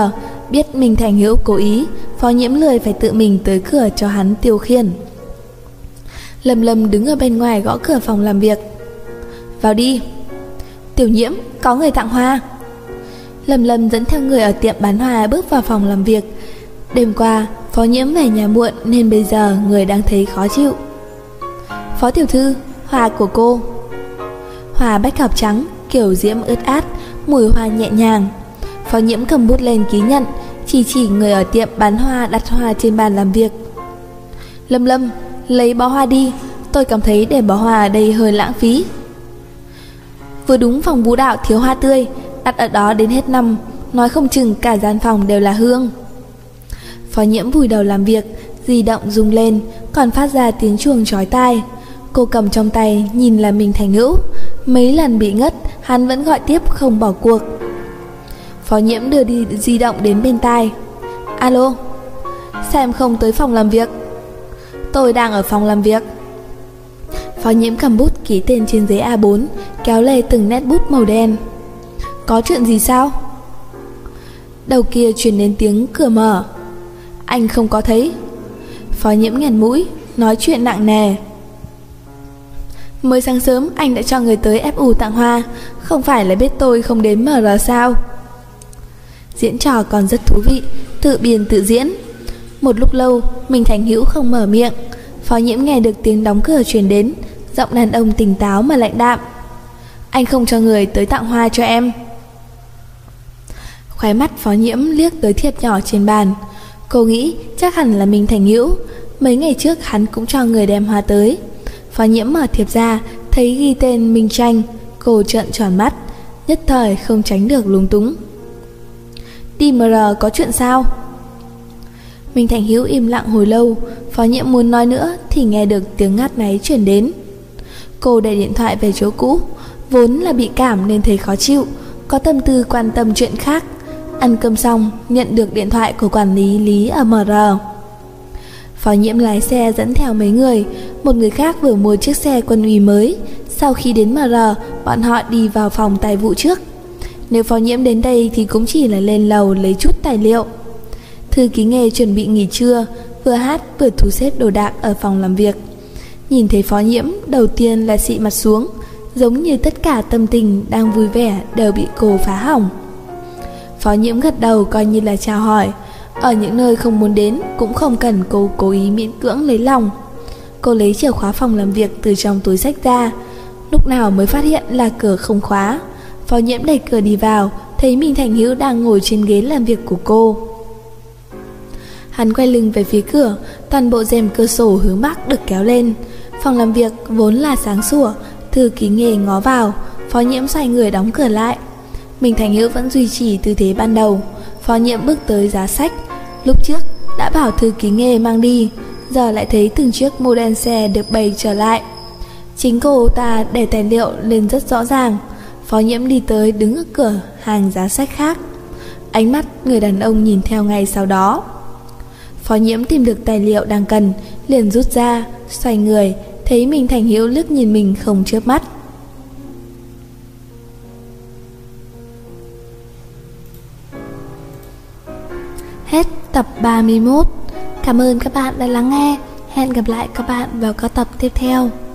Biết mình Thành Hữu cố ý, Phó Nhiễm lười phải tự mình tới cửa cho hắn tiêu khiển. Lâm Lâm đứng ở bên ngoài gõ cửa phòng làm việc. Vào đi. Tiểu Nhiễm, có người tặng hoa. Lâm Lâm dẫn theo người ở tiệm bán hoa bước vào phòng làm việc. Đêm qua Phó Nhiễm về nhà muộn nên bây giờ người đang thấy khó chịu. Phó tiểu thư, hoa của cô. Hoa bách hợp trắng, kiểu diễm ướt át, mùi hoa nhẹ nhàng. Phó Nhiễm cầm bút lên ký nhận, chỉ người ở tiệm bán hoa đặt hoa trên bàn làm việc. Lâm Lâm, lấy bó hoa đi, tôi cảm thấy để bó hoa ở đây hơi lãng phí. Vừa đúng phòng vũ đạo thiếu hoa tươi, đặt ở đó đến hết năm, nói không chừng cả gian phòng đều là hương. Phó Nhiễm vùi đầu làm việc, di động rung lên, còn phát ra tiếng chuông chói tai. Cô cầm trong tay nhìn là mình Thành Hữu, mấy lần bị ngất, hắn vẫn gọi tiếp không bỏ cuộc. Phó Nhiễm đưa đi di động đến bên tai. Alo, sao em không tới phòng làm việc? Tôi đang ở phòng làm việc. Phó Nhiễm cầm bút ký tên trên giấy A4, kéo lê từng nét bút màu đen. Có chuyện gì sao? Đầu kia truyền đến tiếng cửa mở. Anh không có thấy. Phó Nhiễm nghẹn mũi, nói chuyện nặng nề. Mới sáng sớm anh đã cho người tới FU tặng hoa, không phải là biết tôi không đến MR sao? Diễn trò còn rất thú vị, tự biên tự diễn. Một lúc lâu mình Thành Hữu không mở miệng. Phó Nhiễm nghe được tiếng đóng cửa truyền đến, giọng đàn ông tỉnh táo mà lạnh đạm. Anh không cho người tới tặng hoa cho em. Khóe mắt Phó Nhiễm liếc tới thiệp nhỏ trên bàn. Cô nghĩ chắc hẳn là mình Thành Hữu, mấy ngày trước hắn cũng cho người đem hoa tới. Phó Nhiễm mở thiệp ra, thấy ghi tên Minh Tranh. Cô trợn tròn mắt, nhất thời không tránh được lúng túng. Đi MR có chuyện sao? Minh Thành Hữu im lặng hồi lâu. Phó Nhiễm muốn nói nữa thì nghe được tiếng ngắt máy chuyển đến. Cô để điện thoại về chỗ cũ, vốn là bị cảm nên thấy khó chịu, có tâm tư quan tâm chuyện khác. Ăn cơm xong, nhận được điện thoại của quản lý Lý ở MR. Phó Nhiễm lái xe dẫn theo mấy người. Một người khác vừa mua chiếc xe quân uy mới. Sau khi đến MR, bọn họ đi vào phòng tài vụ trước. Nếu Phó Nhiễm đến đây thì cũng chỉ là lên lầu lấy chút tài liệu. Thư ký nghề chuẩn bị nghỉ trưa, vừa hát vừa thu xếp đồ đạc ở phòng làm việc. Nhìn thấy Phó Nhiễm, đầu tiên là xị mặt xuống, giống như tất cả tâm tình đang vui vẻ đều bị cô phá hỏng. Phó Nhiễm gật đầu coi như là chào hỏi. Ở những nơi không muốn đến cũng không cần cô cố ý miễn cưỡng lấy lòng. Cô lấy chìa khóa phòng làm việc từ trong túi xách ra, lúc nào mới phát hiện là cửa không khóa. Phó Nhiễm đẩy cửa đi vào, thấy mình Thành Hữu đang ngồi trên ghế làm việc của cô. Hắn quay lưng về phía cửa, toàn bộ rèm cửa sổ hướng bắc được kéo lên. Phòng làm việc vốn là sáng sủa, thư ký nghề ngó vào. Phó Nhiễm xoay người đóng cửa lại. Mình Thành Hữu vẫn duy trì tư thế ban đầu. Phó Nhiễm bước tới giá sách. Lúc trước đã bảo thư ký nghề mang đi, giờ lại thấy từng chiếc model xe được bày trở lại. Chính cô ta để tài liệu lên rất rõ ràng. Phó Nhiễm đi tới đứng ở cửa hàng giá sách khác. Ánh mắt người đàn ông nhìn theo ngay sau đó. Phó Nhiễm tìm được tài liệu đang cần, liền rút ra, xoay người, thấy mình Thành Hữu liếc nhìn mình không chớp mắt. Hết tập 31. Cảm ơn các bạn đã lắng nghe. Hẹn gặp lại các bạn vào các tập tiếp theo.